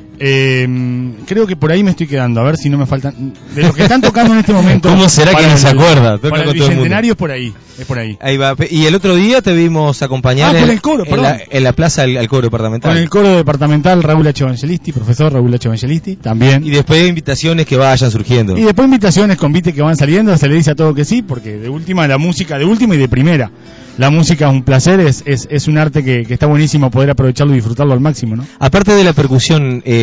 Eh, creo que por ahí me estoy quedando, a ver si no me faltan de los que están tocando en este momento. ¿Cómo será que no se acuerda? Toca para el bicentenario es por ahí, es por ahí. Ahí va. Y el otro día te vimos acompañar ah, en, el coro, en, la, en la plaza al, al coro departamental. Con el coro departamental Raúl H. Evangelisti, profesor Raúl H. Evangelisti, también. Y después invitaciones que vayan surgiendo. Y después invitaciones, convites que van saliendo, se le dice a todo que sí, porque de última la música, de última y de primera. La música es un placer, es, es, es un arte que, que está buenísimo poder aprovecharlo y disfrutarlo al máximo, ¿no? Aparte de la percusión, eh,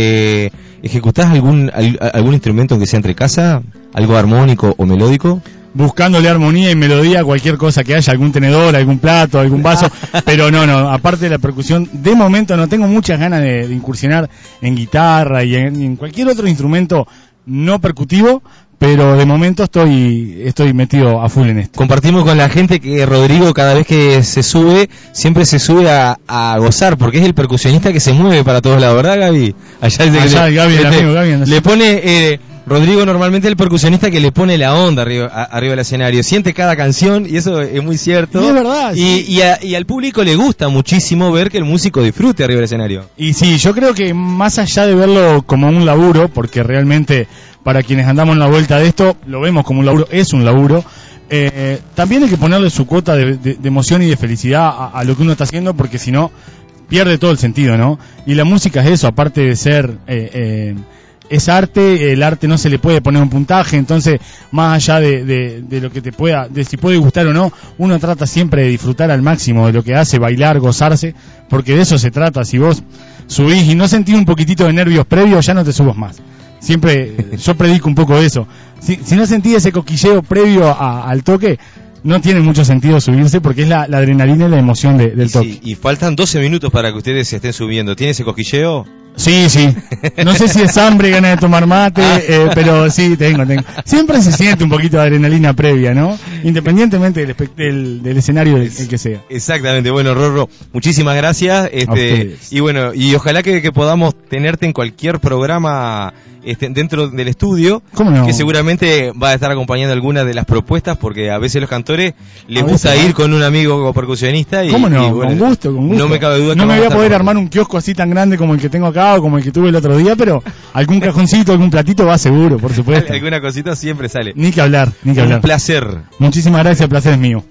eh, ¿ejecutás algún al- algún instrumento que sea entre casa? ¿Algo armónico o melódico? Buscándole armonía y melodía a cualquier cosa que haya, algún tenedor, algún plato, algún vaso, pero no, no, aparte de la percusión, de momento no tengo muchas ganas de, de incursionar en guitarra y en, y en cualquier otro instrumento no percutivo, pero de momento estoy estoy metido a full en esto. Compartimos con la gente que Rodrigo cada vez que se sube, siempre se sube a, a gozar, porque es el percusionista que se mueve para todos lados, ¿verdad, Gaby? Allá, dice que Allá, le, Gaby, el le- amigo Gaby, no sé. le pone... Eh, Rodrigo normalmente es el percusionista que le pone la onda arriba, a- arriba del escenario, siente cada canción y eso es muy cierto. Y es verdad, Y, sí. y, a- y al público le gusta muchísimo ver que el músico disfrute arriba del escenario. Y sí, yo creo que más allá de verlo como un laburo, porque realmente para quienes andamos en la vuelta de esto, lo vemos como un laburo, es un laburo, eh, también hay que ponerle su cuota de, de- de emoción y de felicidad a, a lo que uno está haciendo, porque si no, pierde todo el sentido, ¿no? Y la música es eso, aparte de ser... Eh, eh, es arte, el arte no se le puede poner un puntaje, entonces más allá de, de, de lo que te pueda, de si puede gustar o no, uno trata siempre de disfrutar al máximo de lo que hace, bailar, gozarse, porque de eso se trata. Si vos subís y no sentís un poquitito de nervios previos, ya no te subas más. Siempre, eh, yo predico un poco eso. Si, si no sentís ese coquilleo previo a- al toque, no tiene mucho sentido subirse porque es la, la adrenalina y la emoción de- del toque. Sí, y faltan doce minutos para que ustedes se estén subiendo. ¿Tiene ese cosquilleo? Sí, sí. No sé si es hambre, ganas de tomar mate, eh, pero sí, tengo, tengo. Siempre se siente un poquito de adrenalina previa, ¿no? Independientemente del, espe- del, del escenario el, el que sea. Exactamente, bueno, Rorro, muchísimas gracias. Este, ustedes. y bueno, y ojalá que, que podamos tenerte en cualquier programa este, dentro del estudio, ¿Cómo no? que seguramente va a estar acompañando algunas de las propuestas, porque a veces los cantores les A gusta veces, ir ¿no? con un amigo como percusionista. Y, ¿Cómo no? y bueno, con gusto, con gusto. No me cabe duda que No me vamos voy a estar poder por- armar un kiosco así tan grande como el que tengo acá o como el que tuve el otro día, pero algún cajoncito, algún platito va seguro, por supuesto. Alguna cosita siempre sale. Ni que hablar, ni que Un hablar. placer. Muchísimas gracias, el placer es mío.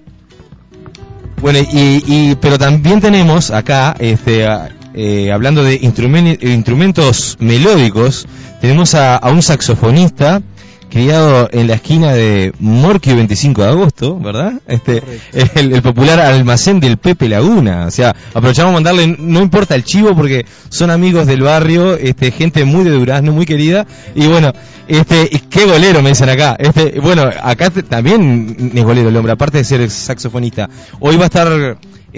Bueno, y, y pero también tenemos acá, este, a- eh, hablando de instrumen- instrumentos melódicos, tenemos a, a un saxofonista criado en la esquina de Morquio veinticinco de agosto, ¿verdad? Este, el, el popular almacén del Pepe Laguna. O sea, aprovechamos a mandarle, no importa el chivo, porque son amigos del barrio, este, gente muy de Durazno, muy querida. Y bueno, este, y qué golero me dicen acá. Este, bueno, acá te- también es golero el hombre, aparte de ser saxofonista. Hoy va a estar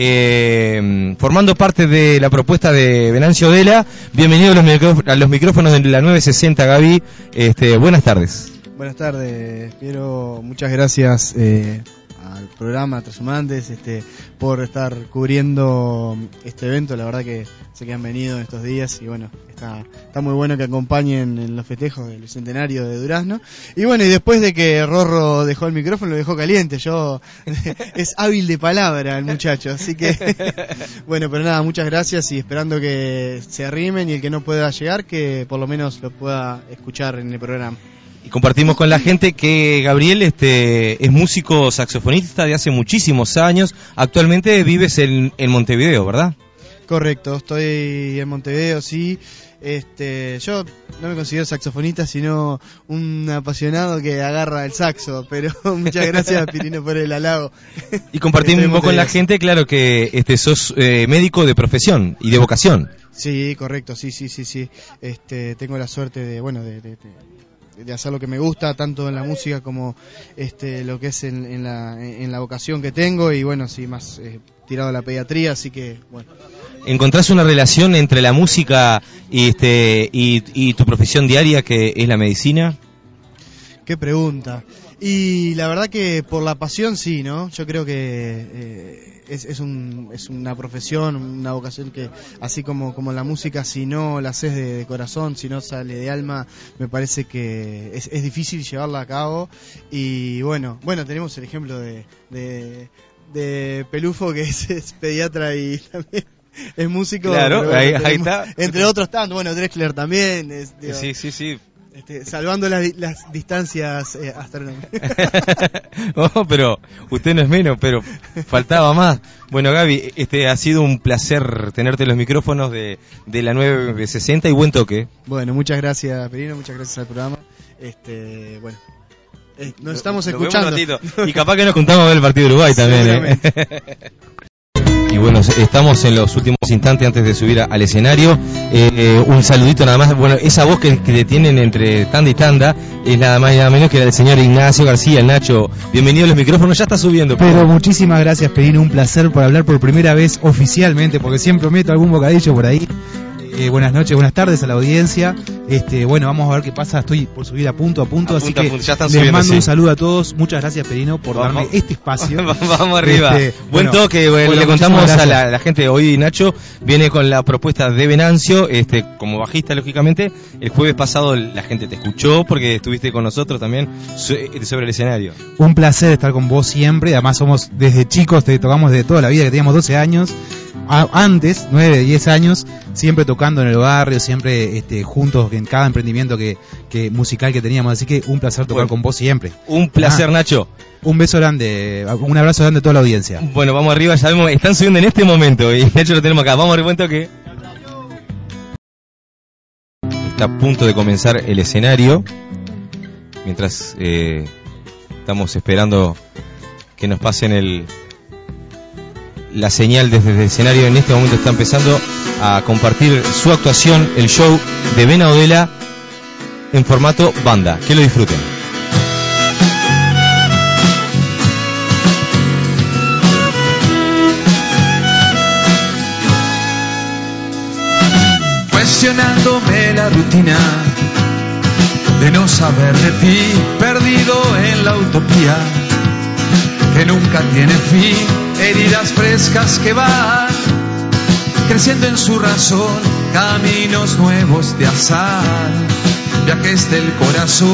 eh, formando parte de la propuesta de Venancio Dela. Bienvenido a los, micróf- a los micrófonos de la nueve sesenta, Gaby. Este, buenas tardes. Buenas tardes, Piero. Muchas gracias eh, al programa Transhumantes este, por estar cubriendo este evento. La verdad que sé que han venido en estos días y bueno, está, está muy bueno que acompañen en los festejos del Bicentenario de Durazno. Y bueno, y después de que Rorro dejó el micrófono, lo dejó caliente. Yo es hábil de palabra el muchacho, así que bueno, pero nada, muchas gracias y esperando que se arrimen y el que no pueda llegar, que por lo menos lo pueda escuchar en el programa. Y compartimos con la gente que Gabriel este, es músico saxofonista de hace muchísimos años. Actualmente vives en, en Montevideo, ¿verdad? Correcto, estoy en Montevideo, sí. Este, yo no me considero saxofonista, sino un apasionado que agarra el saxo, pero muchas gracias, Pirino, por el halago. Y compartimos Estoy en con la Montevideo. gente, claro, que este sos eh, médico de profesión y de vocación. Sí, correcto, sí, sí, sí, sí. Este, tengo la suerte de, bueno, de, de, de- de hacer lo que me gusta, tanto en la música como este, lo que es en, en la, en la vocación que tengo y bueno, sí, más eh, tirado a la pediatría, así que, bueno. ¿Encontrás una relación entre la música y, este, y, y tu profesión diaria, que es la medicina? Qué pregunta. Y la verdad que por la pasión sí, ¿no? Yo creo que eh, es, es, un, es una profesión, una vocación que así como, como la música, si no la haces de, de corazón, si no sale de alma, me parece que es, es difícil llevarla a cabo. Y bueno, bueno, tenemos el ejemplo de, de, de Pelufo, que es, es pediatra y también es músico. Claro, pero bueno, ahí- ahí tenemos, está. Entre otros tantos, bueno, Drexler también. Es, digo, Sí, sí, sí. este, salvando las, las distancias eh, astronómicas. Oh, pero usted no es menos, pero faltaba más. Bueno, Gaby, este ha sido un placer tenerte en los micrófonos de, de la nueve sesenta y buen toque. Bueno, muchas gracias, Perino, muchas gracias al programa. Este, bueno, eh, nos estamos Nos vemos escuchando. un ratito. Y capaz que nos juntamos a ver el partido de Uruguay también, ¿eh? Y bueno, bueno, estamos en los últimos instantes antes de subir a, al escenario. Eh, eh, un saludito nada más. Bueno, esa voz que, que detienen entre tanda y tanda es nada más y nada menos que la del señor Ignacio García. Nacho, bienvenido a los micrófonos, ya está subiendo. Pero, pero muchísimas gracias, Perino, un placer por hablar por primera vez oficialmente, porque siempre meto algún bocadillo por ahí. Eh, buenas noches, buenas tardes a la audiencia. Este, bueno, vamos a ver qué pasa. Estoy por subir a punto a punto, a así punto, que punto. Ya están les subiendo, mando sí. un saludo a todos. Muchas gracias, Perino, por vamos. darme este espacio. Vamos arriba. Este, Buen bueno, toque. Bueno, le contamos a la, la gente hoy. Nacho viene con la propuesta de Venancio, este, como bajista, lógicamente. El jueves pasado la gente te escuchó porque estuviste con nosotros también sobre el escenario. Un placer estar con vos siempre. Además, somos desde chicos, te tocamos de toda la vida, que teníamos doce años. Antes, nueve, diez años, siempre tocando en el barrio, siempre este, juntos en cada emprendimiento que, que musical que teníamos, así que un placer tocar bueno, con vos siempre. Un placer, ah, Nacho. Un beso grande, un abrazo grande a toda la audiencia. Bueno, vamos arriba, ya vemos, están subiendo en este momento y Nacho lo tenemos acá. Vamos arriba, que está a punto de comenzar el escenario, mientras eh, estamos esperando que nos pasen el... la señal desde el escenario. En este momento está empezando a compartir su actuación, el show de Ben Audela en formato banda. Que lo disfruten. Cuestionándome la rutina de no saber de ti, perdido en la utopía que nunca tiene fin, heridas frescas que van creciendo en su razón, caminos nuevos de azar, viajes del corazón,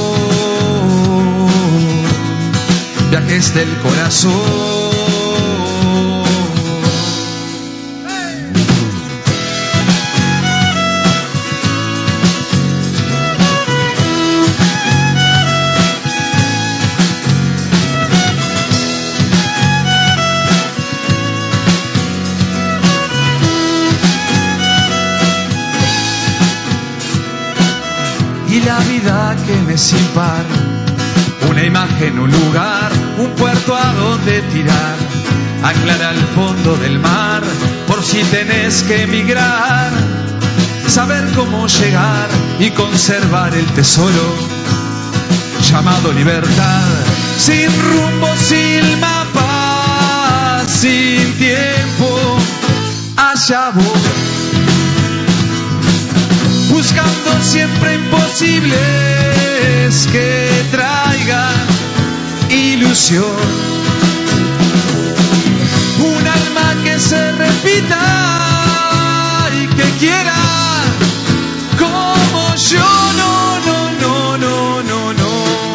viajes del corazón. Y la vida que me es sin par, una imagen, un lugar, un puerto a donde tirar, anclar al fondo del mar, por si tenés que emigrar, saber cómo llegar y conservar el tesoro, llamado libertad, sin rumbo, sin mapa, sin tiempo, allá voy. Buscando siempre imposibles que traigan ilusión. Un alma que se repita y que quiera como yo. No, no, no, no, no, no.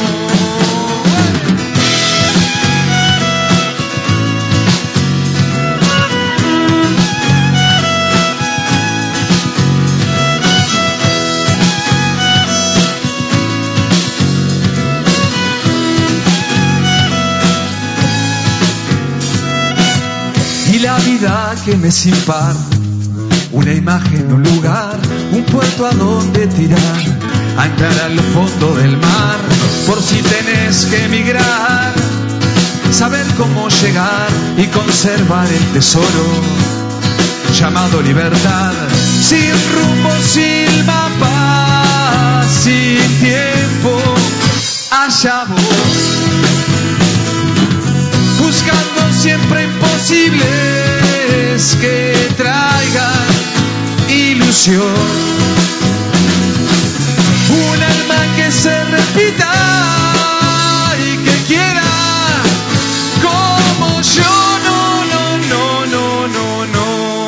La vida que me es impar, una imagen, un lugar, un puerto a donde tirar, anclar al fondo del mar, por si tenés que emigrar, saber cómo llegar y conservar el tesoro, llamado libertad, sin rumbo, sin mapa, sin tiempo, allá voy. Buscando siempre imposibles que traigan ilusión. Un alma que se repita y que quiera como yo. No, no, no, no, no, no.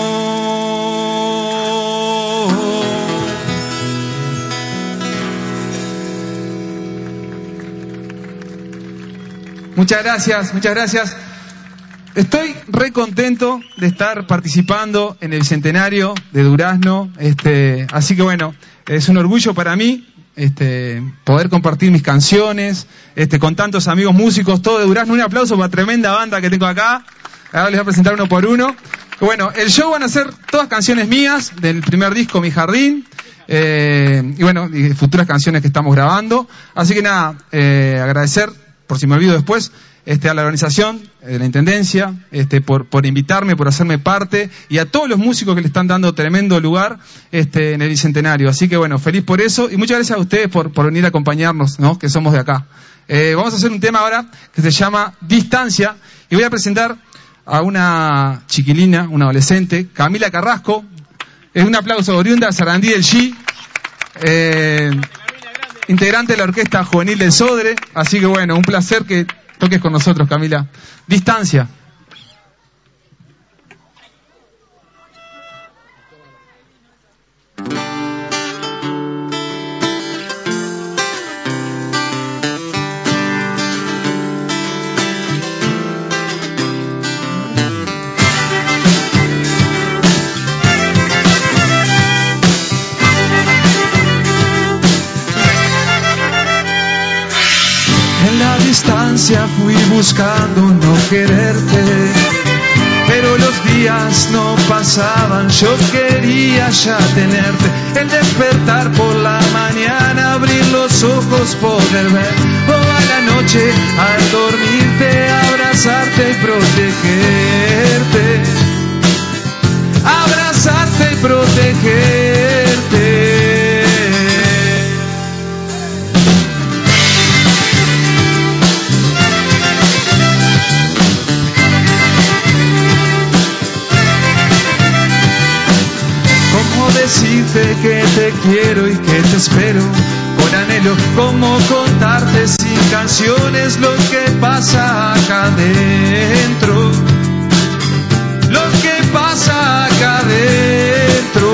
Muchas gracias, muchas gracias. Estoy re contento de estar participando en el Bicentenario de Durazno, este, así que bueno, es un orgullo para mí este, poder compartir mis canciones este, con tantos amigos músicos, todo de Durazno. Un aplauso para la tremenda banda que tengo acá. Ahora les voy a presentar uno por uno. Bueno, el show van a ser todas canciones mías del primer disco, Mi Jardín. Eh, y bueno, y futuras canciones que estamos grabando. Así que nada, eh, agradecer, por si me olvido después, este, a la organización de la Intendencia, este, por, por invitarme, por hacerme parte, y a todos los músicos que le están dando tremendo lugar este, en el Bicentenario. Así que bueno, feliz por eso, y muchas gracias a ustedes por, por venir a acompañarnos, ¿no? Que somos de acá. Eh, vamos a hacer un tema ahora que se llama Distancia, y voy a presentar a una chiquilina, una adolescente, Camila Carrasco. Es un aplauso, oriunda de Sarandí del G, eh, integrante de la Orquesta Juvenil del Sodre. Así que bueno, un placer que toques con nosotros, Camila. Distancia. Fui buscando no quererte, pero los días no pasaban, yo quería ya tenerte. El despertar por la mañana, abrir los ojos, poder ver toda la noche, al dormirte, abrazarte y protegerte, abrazarte y protegerte. Decirte que te quiero y que te espero con anhelo, como contarte sin canciones lo que pasa acá adentro, lo que pasa acá adentro.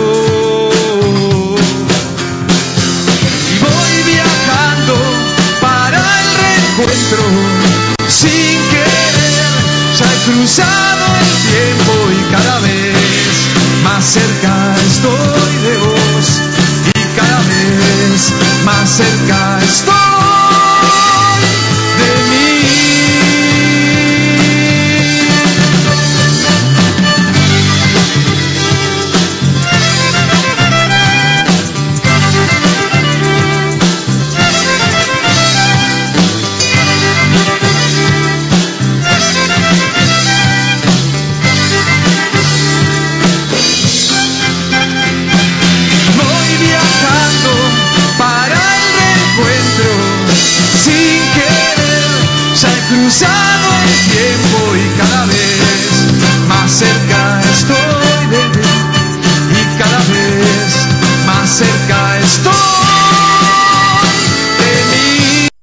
Y voy viajando para el reencuentro, sin querer, ya he cruzado el tiempo y cada vez más cerca estoy de vos, y cada vez más cerca estoy de mí. Cruzado el tiempo y cada vez más cerca estoy de ti, y cada vez más cerca estoy de mí.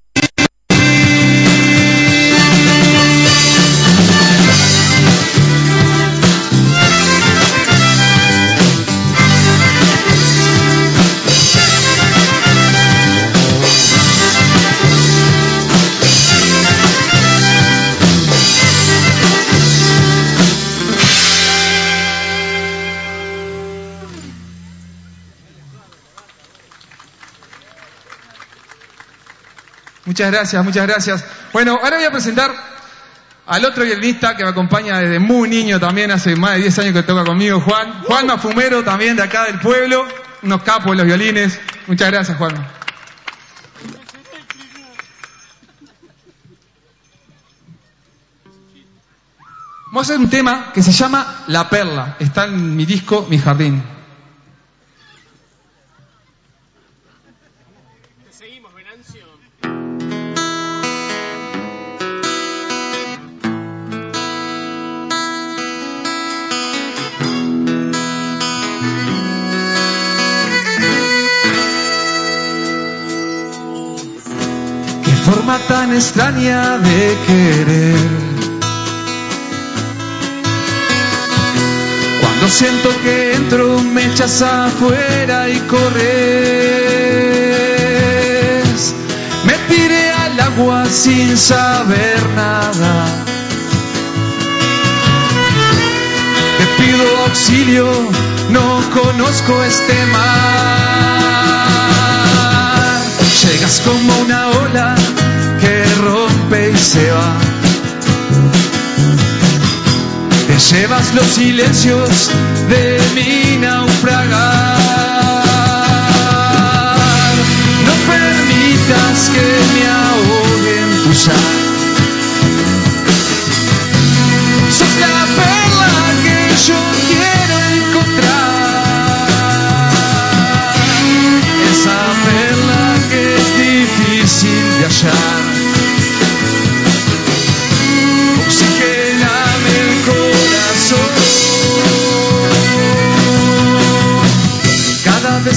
Muchas gracias, muchas gracias. Bueno, ahora voy a presentar al otro violinista que me acompaña desde muy niño también, hace más de diez años que toca conmigo, Juan. Juanma Fumero, también de acá del pueblo, unos capos de los violines. Muchas gracias, Juanma. Vamos a hacer un tema que se llama La Perla. Está en mi disco Mi Jardín. Forma tan extraña de querer, cuando siento que entro me echas afuera y corres. Me tiré al agua sin saber nada, te pido auxilio, no conozco este mar. Llegas como una ola que rompe y se va, te llevas los silencios de mi naufragar. No permitas que me ahogue en tu llanto,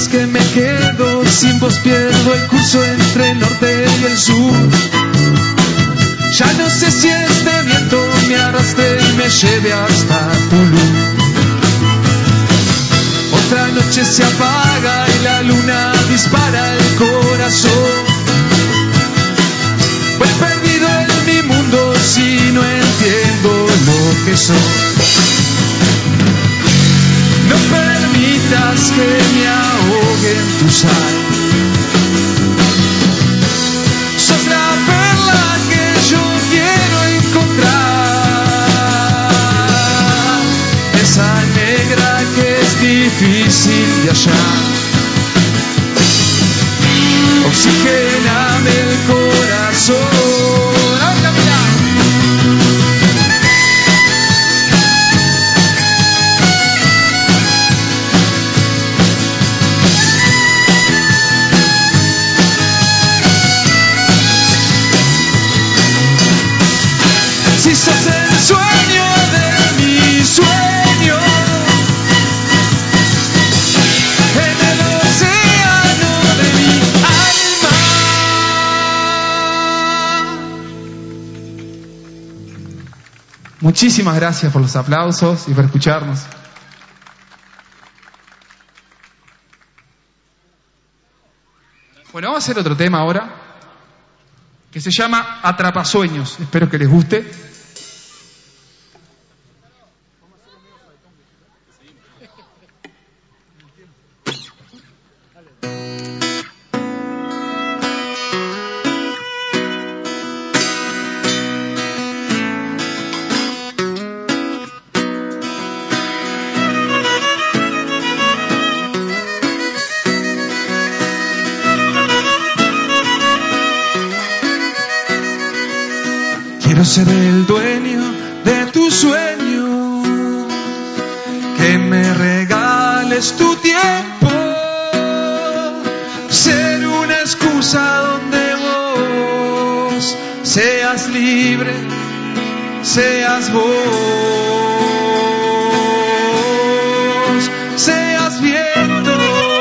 es que me quedo sin vos, pierdo el curso entre el norte y el sur. Ya no sé si este viento me arrastre y me lleve hasta Tulum. Otra noche se apaga y la luna dispara el corazón. Voy perdido en mi mundo si no entiendo lo que soy. No permitas que me ahogue en tu sal. Sos la perla que yo quiero encontrar, esa negra que es difícil de hallar. Oxigename el corazón. Si sos el sueño de mi sueño, en el océano de mi alma. Muchísimas gracias por los aplausos y por escucharnos. Bueno, vamos a hacer otro tema ahora, que se llama Atrapasueños. Espero que les guste. Quiero ser el dueño de tus sueños, que me regales tu tiempo, ser una excusa donde vos seas libre, seas vos, seas viento.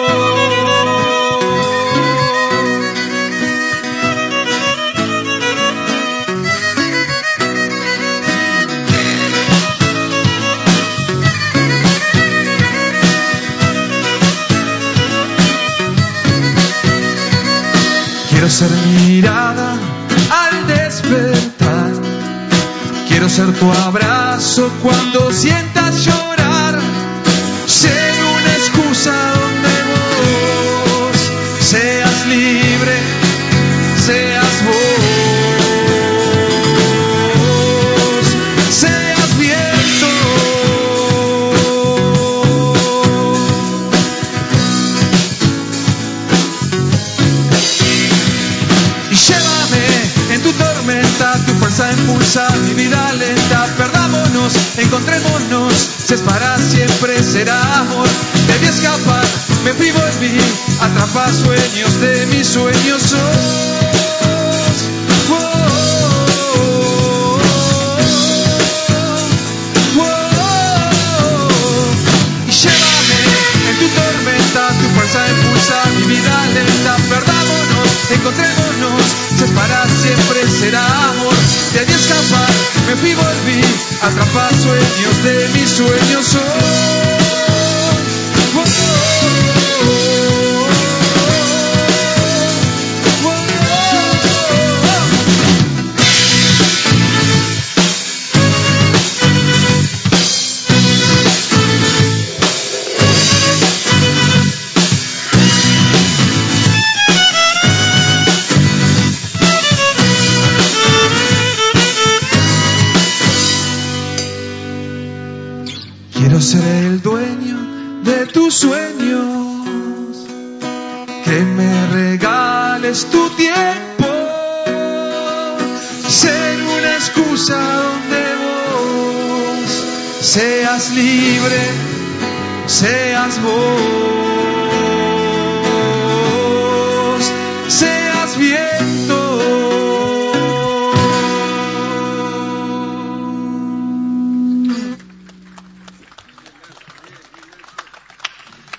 Quiero ser mirada al despertar, quiero ser tu abrazo cuando sientas llorar, ser una excusa donde vos seas libre, seas vos, seas viento. Y llévame en tu tormenta, tu fuerza impulsa mi vida lenta. Perdámonos, encontrémonos, si es para siempre será amor. Debí escapar, me fui, volví, atrapa sueños de mis sueños sos. Oh, oh, oh, oh. Y llévame en tu tormenta, tu fuerza impulsa mi vida lenta. Perdámonos, encontrémonos, si es para siempre será amor. Debí escapar, me fui, volví, atrapa sueños de mis sueños sos. Oh, oh, oh, oh, oh. Quiero ser el dueño de tus sueños, que me regales tu tiempo, ser una excusa donde vos seas libre, seas vos, seas viento.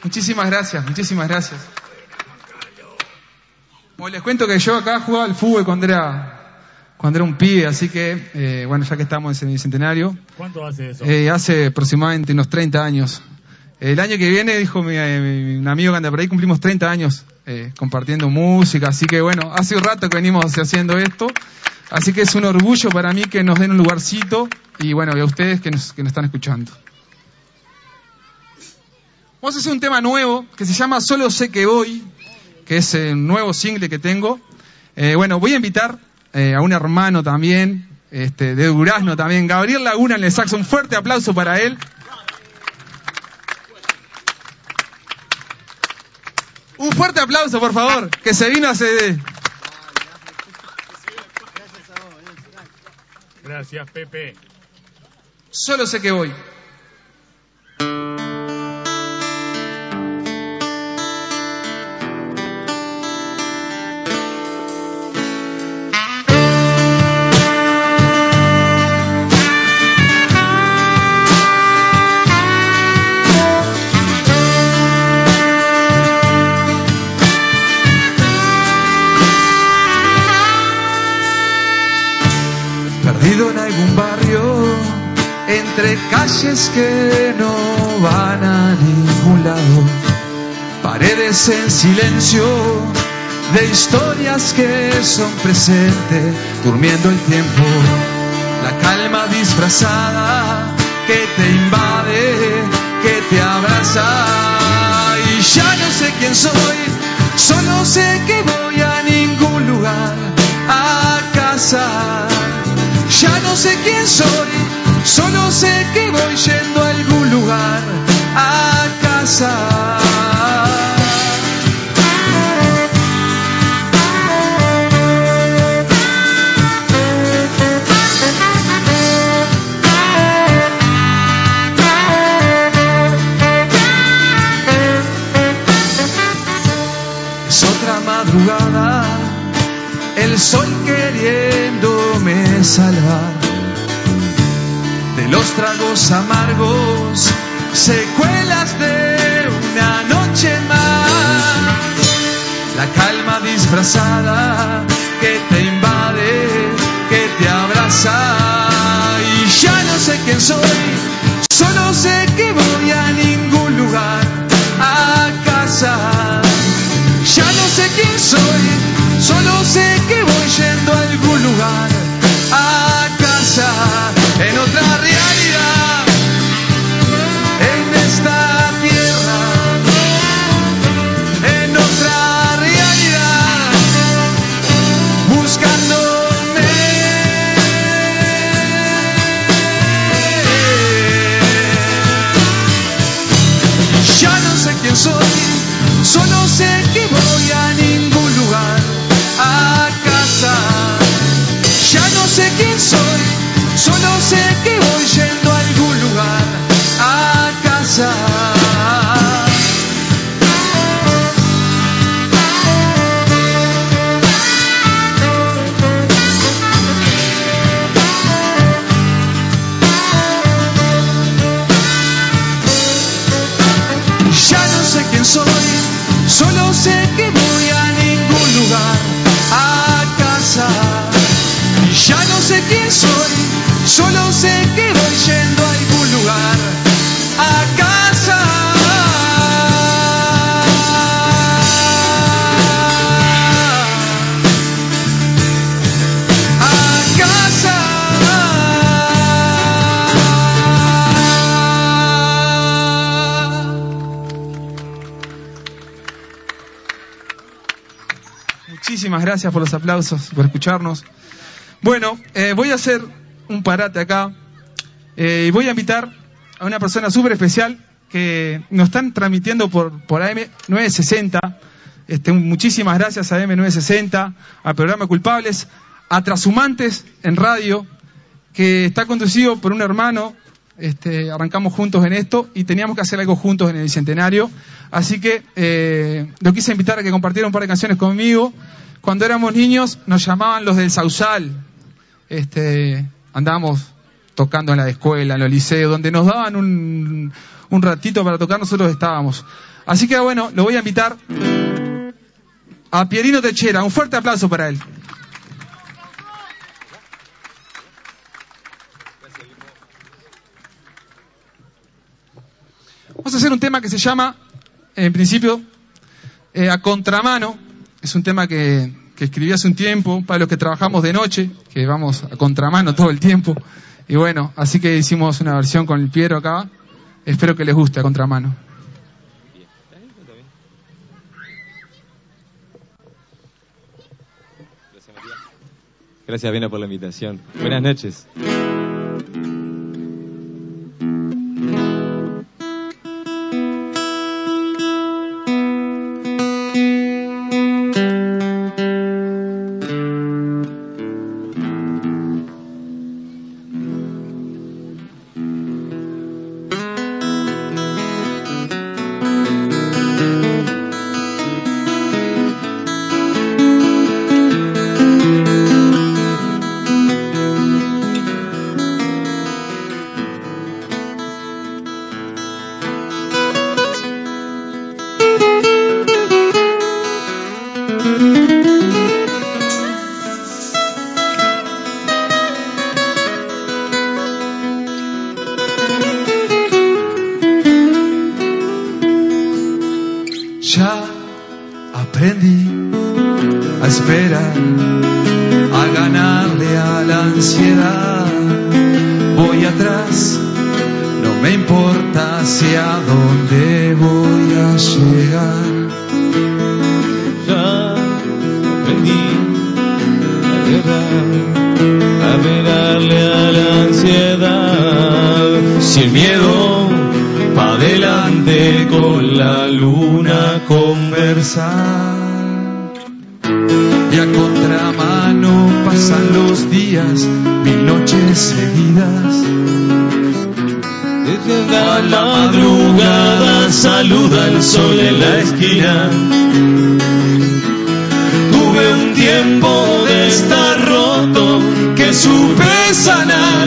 Muchísimas gracias, muchísimas gracias. Bueno, les cuento que yo acá jugaba al fútbol cuando era, cuando era un pibe, así que, eh, bueno, ya que estamos en el bicentenario. ¿Cuánto hace eso? Eh, hace aproximadamente unos treinta años. El año que viene, dijo mi, mi, un amigo que anda por ahí, cumplimos treinta años eh, compartiendo música, así que bueno, hace un rato que venimos haciendo esto, así que es un orgullo para mí que nos den un lugarcito y bueno, y a ustedes que nos, que nos están escuchando. Vamos a hacer un tema nuevo que se llama Solo sé que voy, que es el nuevo single que tengo. Eh, bueno, voy a invitar eh, a un hermano también, este, de Durazno también, Gabriel Laguna en el saxo. Un fuerte aplauso para él. Un fuerte aplauso, por favor, que se vino a C D. Gracias, Pepe. Solo sé que voy. Perdido en algún barrio, entre calles que no van a ningún lado, paredes en silencio, de historias que son presente, durmiendo el tiempo, la calma disfrazada que te invade, que te abraza, y ya no sé quién soy, solo sé que voy a ningún lugar, a casa. Ya no sé quién soy, solo sé que voy yendo a algún lugar, a casa. Es otra madrugada, el sol queriéndome salvar de los tragos amargos, secuelas de una noche más. La calma disfrazada que te invade, que te abraza, y ya no sé quién soy, solo sé que voy a ningún lugar, a casa. Ya no sé quién soy, solo sé que voy yendo a algún lugar, a casa, en otra realidad, en esta tierra, en otra realidad, buscándome. Ya no sé quién soy, solo sé que voy a ningún lugar, a casa. Ya no sé quién soy, solo sé que voy yendo a algún lugar, a casa. Ya no sé quién soy, solo sé que voy a ningún lugar, a casa. Ya no sé quién soy, solo sé que voy yendo a algún lugar, a casa. A casa. Muchísimas gracias por los aplausos, por escucharnos. Bueno, eh, voy a hacer un parate acá eh, y voy a invitar a una persona súper especial que nos están transmitiendo por, por A M novecientos sesenta. Este, muchísimas gracias a A M novecientos sesenta, al programa Culpables, a Trashumantes en radio, que está conducido por un hermano. Este, arrancamos juntos en esto y teníamos que hacer algo juntos en el Bicentenario. Así que eh, lo quise invitar a que compartiera un par de canciones conmigo. Cuando éramos niños nos llamaban los del Sausal. Este, andábamos tocando en la escuela, en los liceos, donde nos daban un, un ratito para tocar, nosotros estábamos. Así que bueno, lo voy a invitar a Pierino Techera. Un fuerte aplauso para él. Vamos a hacer un tema que se llama, en principio, eh, A Contramano. Es un tema que, que escribí hace un tiempo para los que trabajamos de noche, que vamos a contramano todo el tiempo. Y bueno, así que hicimos una versión con el Piero acá. Espero que les guste, A Contramano. Gracias, Viena, por la invitación. Buenas noches. Ya aprendí a esperar, a ganarle a la ansiedad. Voy atrás, no me importa hacia dónde voy a llegar. Ya aprendí a guerrar, a ganarle a la ansiedad. Sin miedo, pa' adelante con la luna conversar. Y a contramano pasan los días, mil noches seguidas. A la madrugada saluda el sol en la esquina. Tuve un tiempo de estar roto que supe sanar.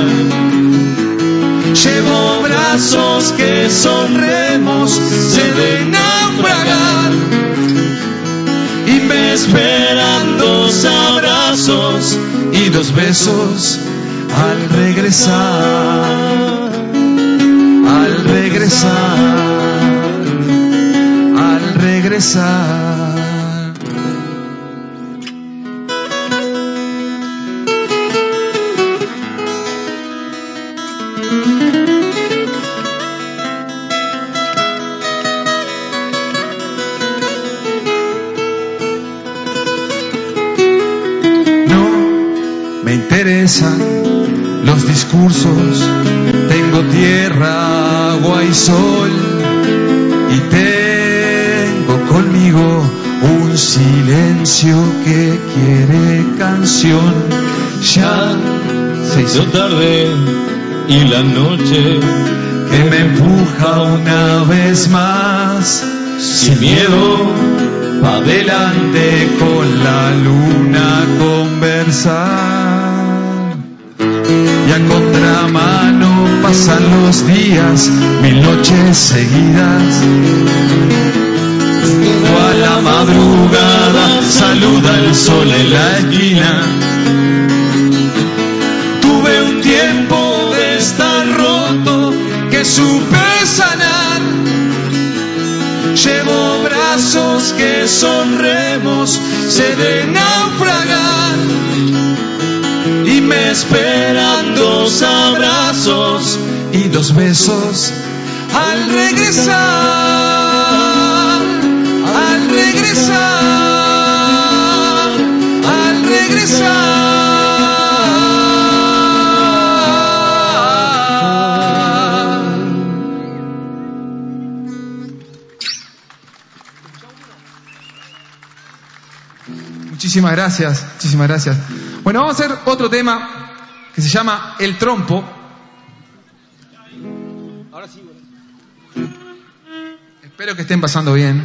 Llevo brazos que son remos, se ven naufragar. Y me esperan dos abrazos y dos besos al regresar, al regresar, al regresar. Los discursos, tengo tierra, agua y sol, y tengo conmigo un silencio que quiere canción. Ya se hizo tarde y la noche que me empuja una vez más, sin miedo, pa' adelante con la luna conversar. Y a contramano pasan los días, mil noches seguidas. O a la madrugada saluda el sol en la esquina. Tuve un tiempo de estar roto que supe sanar. Llevo brazos que son remos, se de naufragar. Y me esperan dos abrazos y dos besos al regresar, al regresar, al regresar. Muchísimas gracias, muchísimas gracias. Bueno, vamos a hacer otro tema que se llama El Trompo. Ahora sí, Espero que estén pasando bien.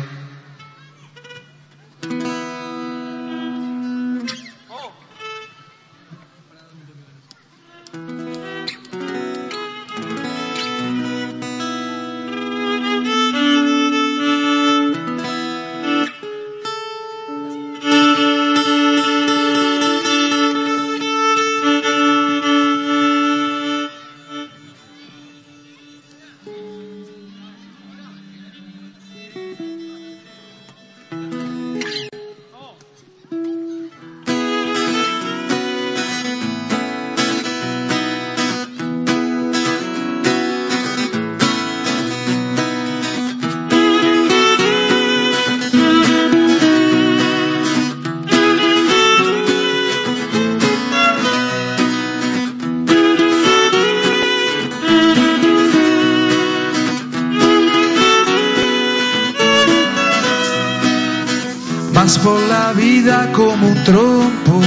vas por la vida como un trompo,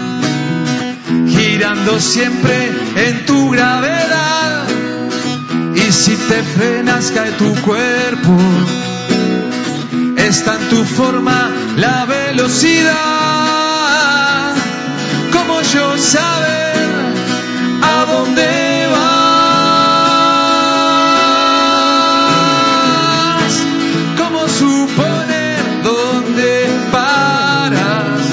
girando siempre en tu gravedad. Y si te frenas cae tu cuerpo, está en tu forma la velocidad. Como yo saber a dónde vas, como suponer dónde paras.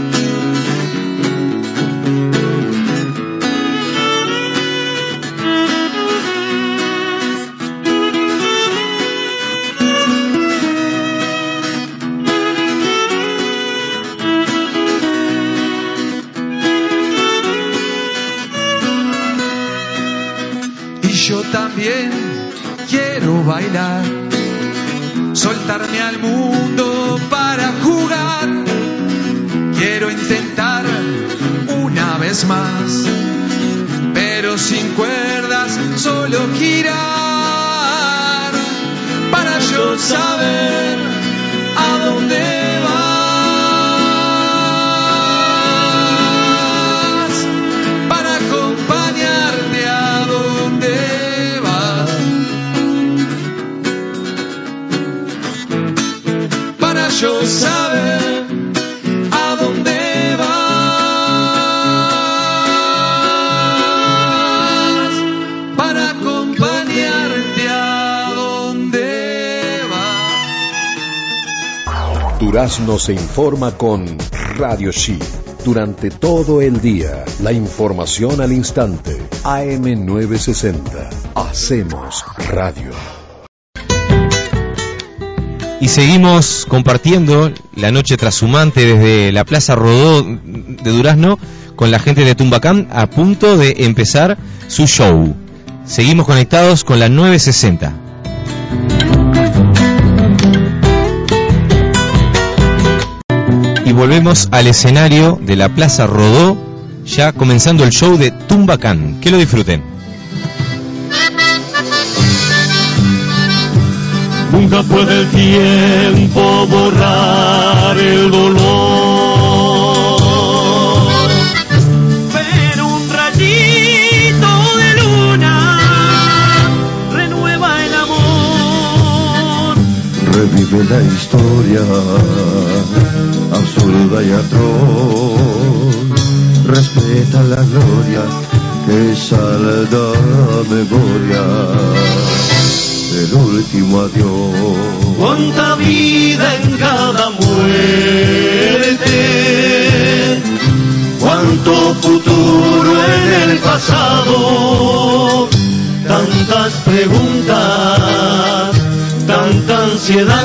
Yo también quiero bailar, soltarme al mundo para jugar. Quiero intentar una vez más, pero sin cuerdas, solo girar. Para yo saber a dónde vas, para acompañarte a donde yo saber a dónde vas, para acompañarte a dónde vas. Durazno se informa con Radio Shi. Durante todo el día, la información al instante. A M novecientos sesenta. Hacemos radio. Y seguimos compartiendo la noche trashumante desde la Plaza Rodó de Durazno con la gente de Tumbacán a punto de empezar su show. Seguimos conectados con la novecientos sesenta. Y volvemos al escenario de la Plaza Rodó, ya comenzando el show de Tumbacán. Que lo disfruten. Nunca puede el tiempo borrar el dolor, pero un rayito de luna renueva el amor. Revive la historia absurda y atroz, respeta la gloria que salda memoria el último adiós. Cuánta vida en cada muerte, cuánto futuro en el pasado, tantas preguntas, tanta ansiedad,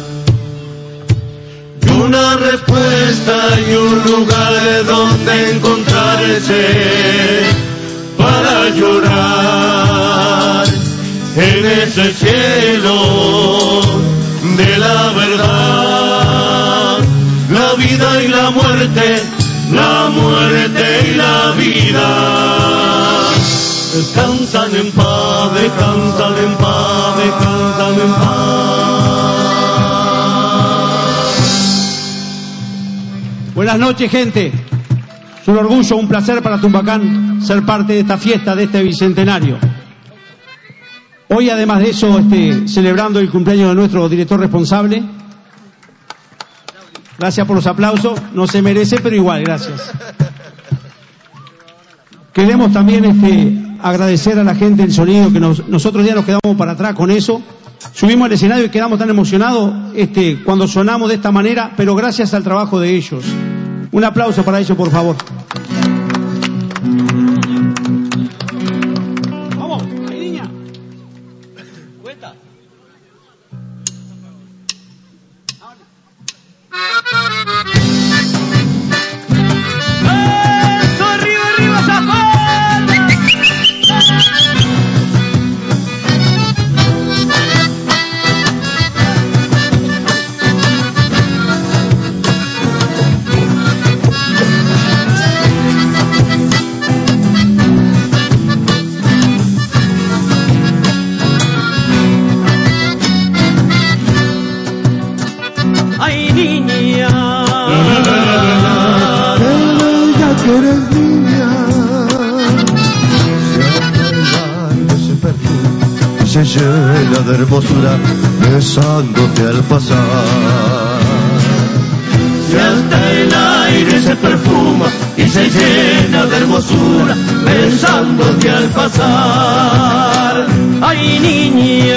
y una respuesta y un lugar donde encontrarse para llorar. En ese cielo de la verdad, la vida y la muerte, la muerte y la vida. Descansan en paz, descansan en paz, descansan en paz. Buenas noches, gente. Es un orgullo, un placer para Tumbacán ser parte de esta fiesta, de este bicentenario. Hoy, además de eso, este, celebrando el cumpleaños de nuestro director responsable. Gracias por los aplausos. No se merece, pero igual, gracias. Queremos también este, agradecer a la gente del sonido, que nos, nosotros ya nos quedamos para atrás con eso. Subimos al escenario y quedamos tan emocionados este, cuando sonamos de esta manera, pero gracias al trabajo de ellos. Un aplauso para ellos, por favor. perfuma y se llena de hermosura besándote al pasar. Y hasta el aire se perfuma y se llena de hermosura besándote al pasar. Ay, niña,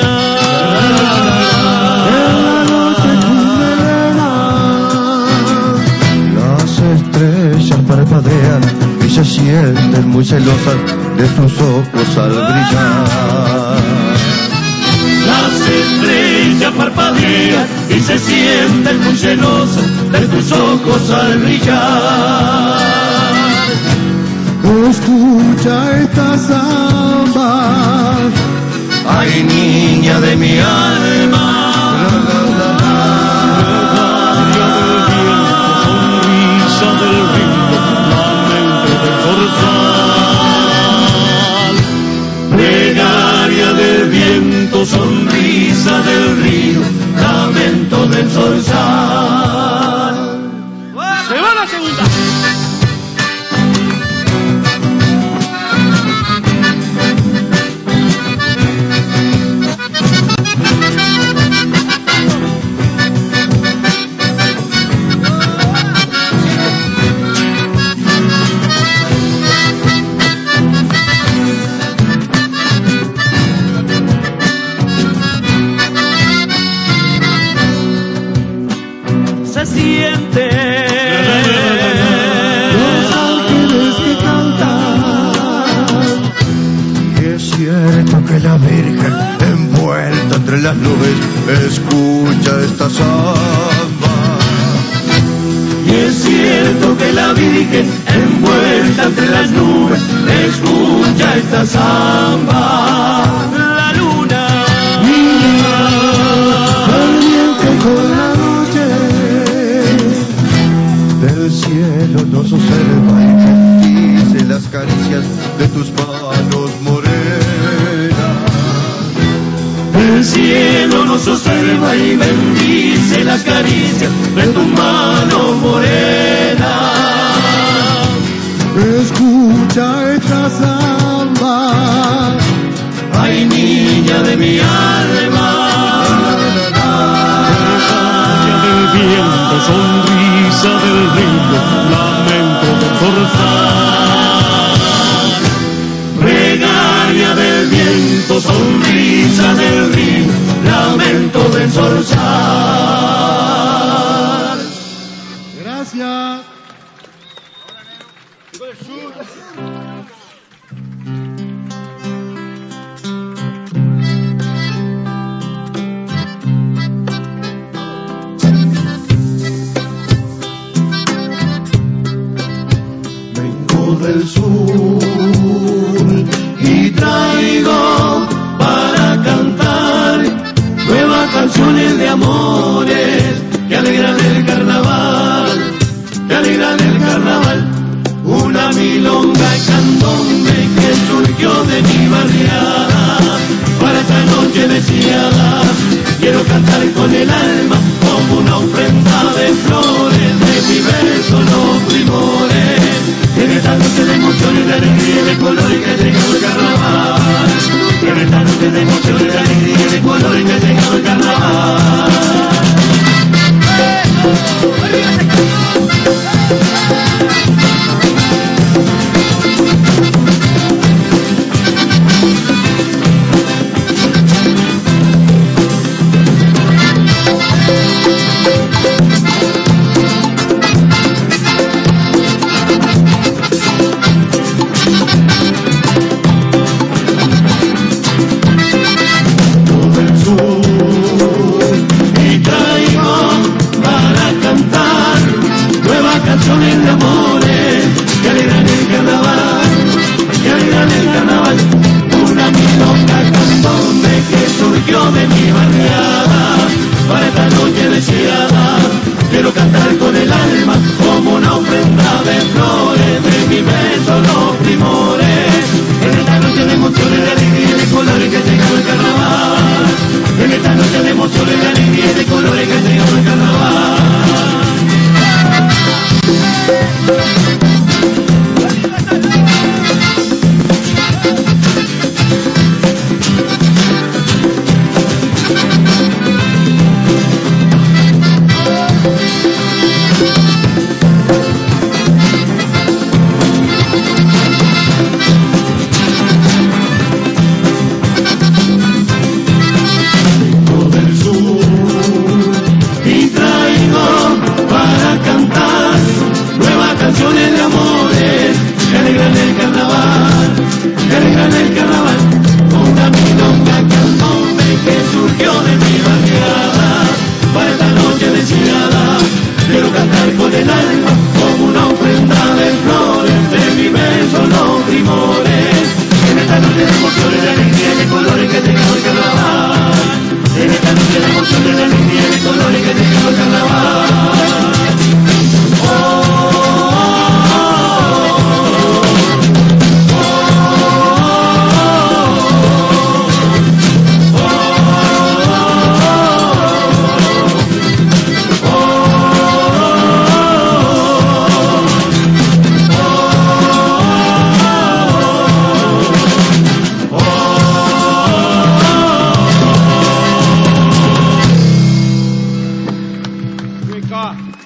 estrellas parpadean y se sienten muy celosas de tus ojos al brillar. Las estrellas parpadean y se sienten muy celosas de tus ojos al brillar. Escucha esta samba, ay niña de mi alma. Plegaria del viento, sonrisa del río, lamento del zorzal. Se va la segunda. Siente los ángeles que cantan. Y es cierto que la Virgen envuelta entre las nubes escucha esta samba. Y es cierto que la Virgen envuelta entre las nubes escucha esta samba. La luna caliente con la del cielo nos observa y bendice las caricias de tus manos morenas. El cielo nos observa y bendice las caricias de tus manos morenas. Escucha esta samba, ay niña de mi alma. Del viento, sonrisa del río, lamento del zorzal. Plegaria del viento, sonrisa del río, lamento del zorzal. Gracias. Del sur y traigo para cantar nuevas canciones de amores que alegran el carnaval, que alegran el carnaval. Una milonga candombe que surgió de mi barriada para esta noche deseada. Quiero cantar con el alma como una ofrenda de flores, de mi beso los primores. En esta noche de emociones, de alegría y de colores que ha llegado el carnaval. En esta noche de emociones, de alegría y de colores que ha llegado el carnaval. Canciones de amores que alegran el carnaval, que alegran el carnaval. Una milonga candombe que surgió de mi barriada para esta noche deseada. Quiero cantar con el alma como una ofrenda de flores, de mi beso los primores. En esta noche de emociones, de alegría y de colores que ha llegado el carnaval. En esta noche de emociones, de alegría y de colores que ha llegado el carnaval.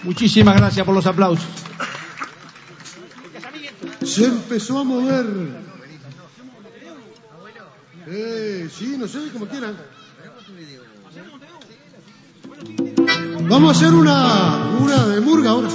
Muchísimas gracias por los aplausos. Se empezó a mover. Eh, sí, no sé, como quieran. Vamos a hacer una, una de murga ahora.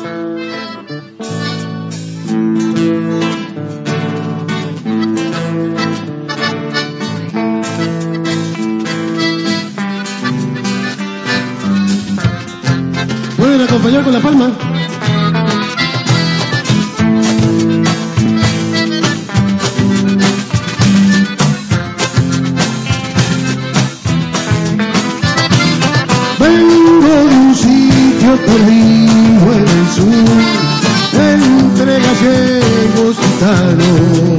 ¿Pueden acompañar con la palma? Vengo de un sitio perdido en el sur, entre gallegos y gitanos.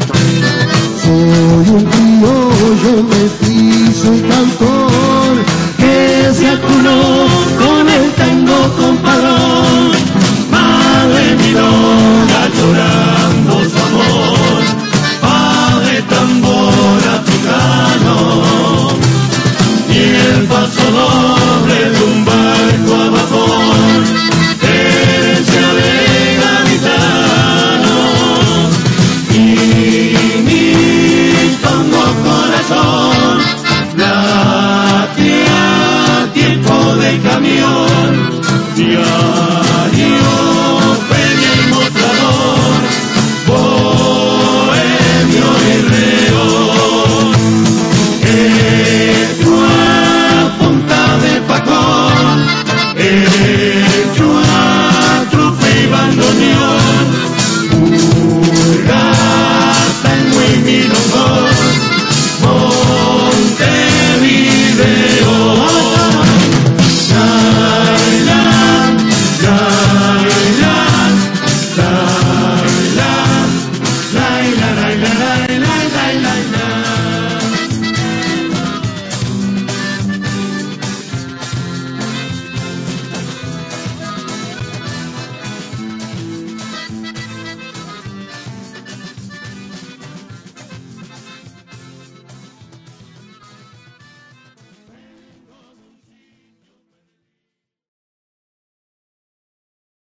Soy un criollo mestizo y cantor que se acunó con el tango compadrón. Madre milonga llorando su amor, padre tambor africano y el paso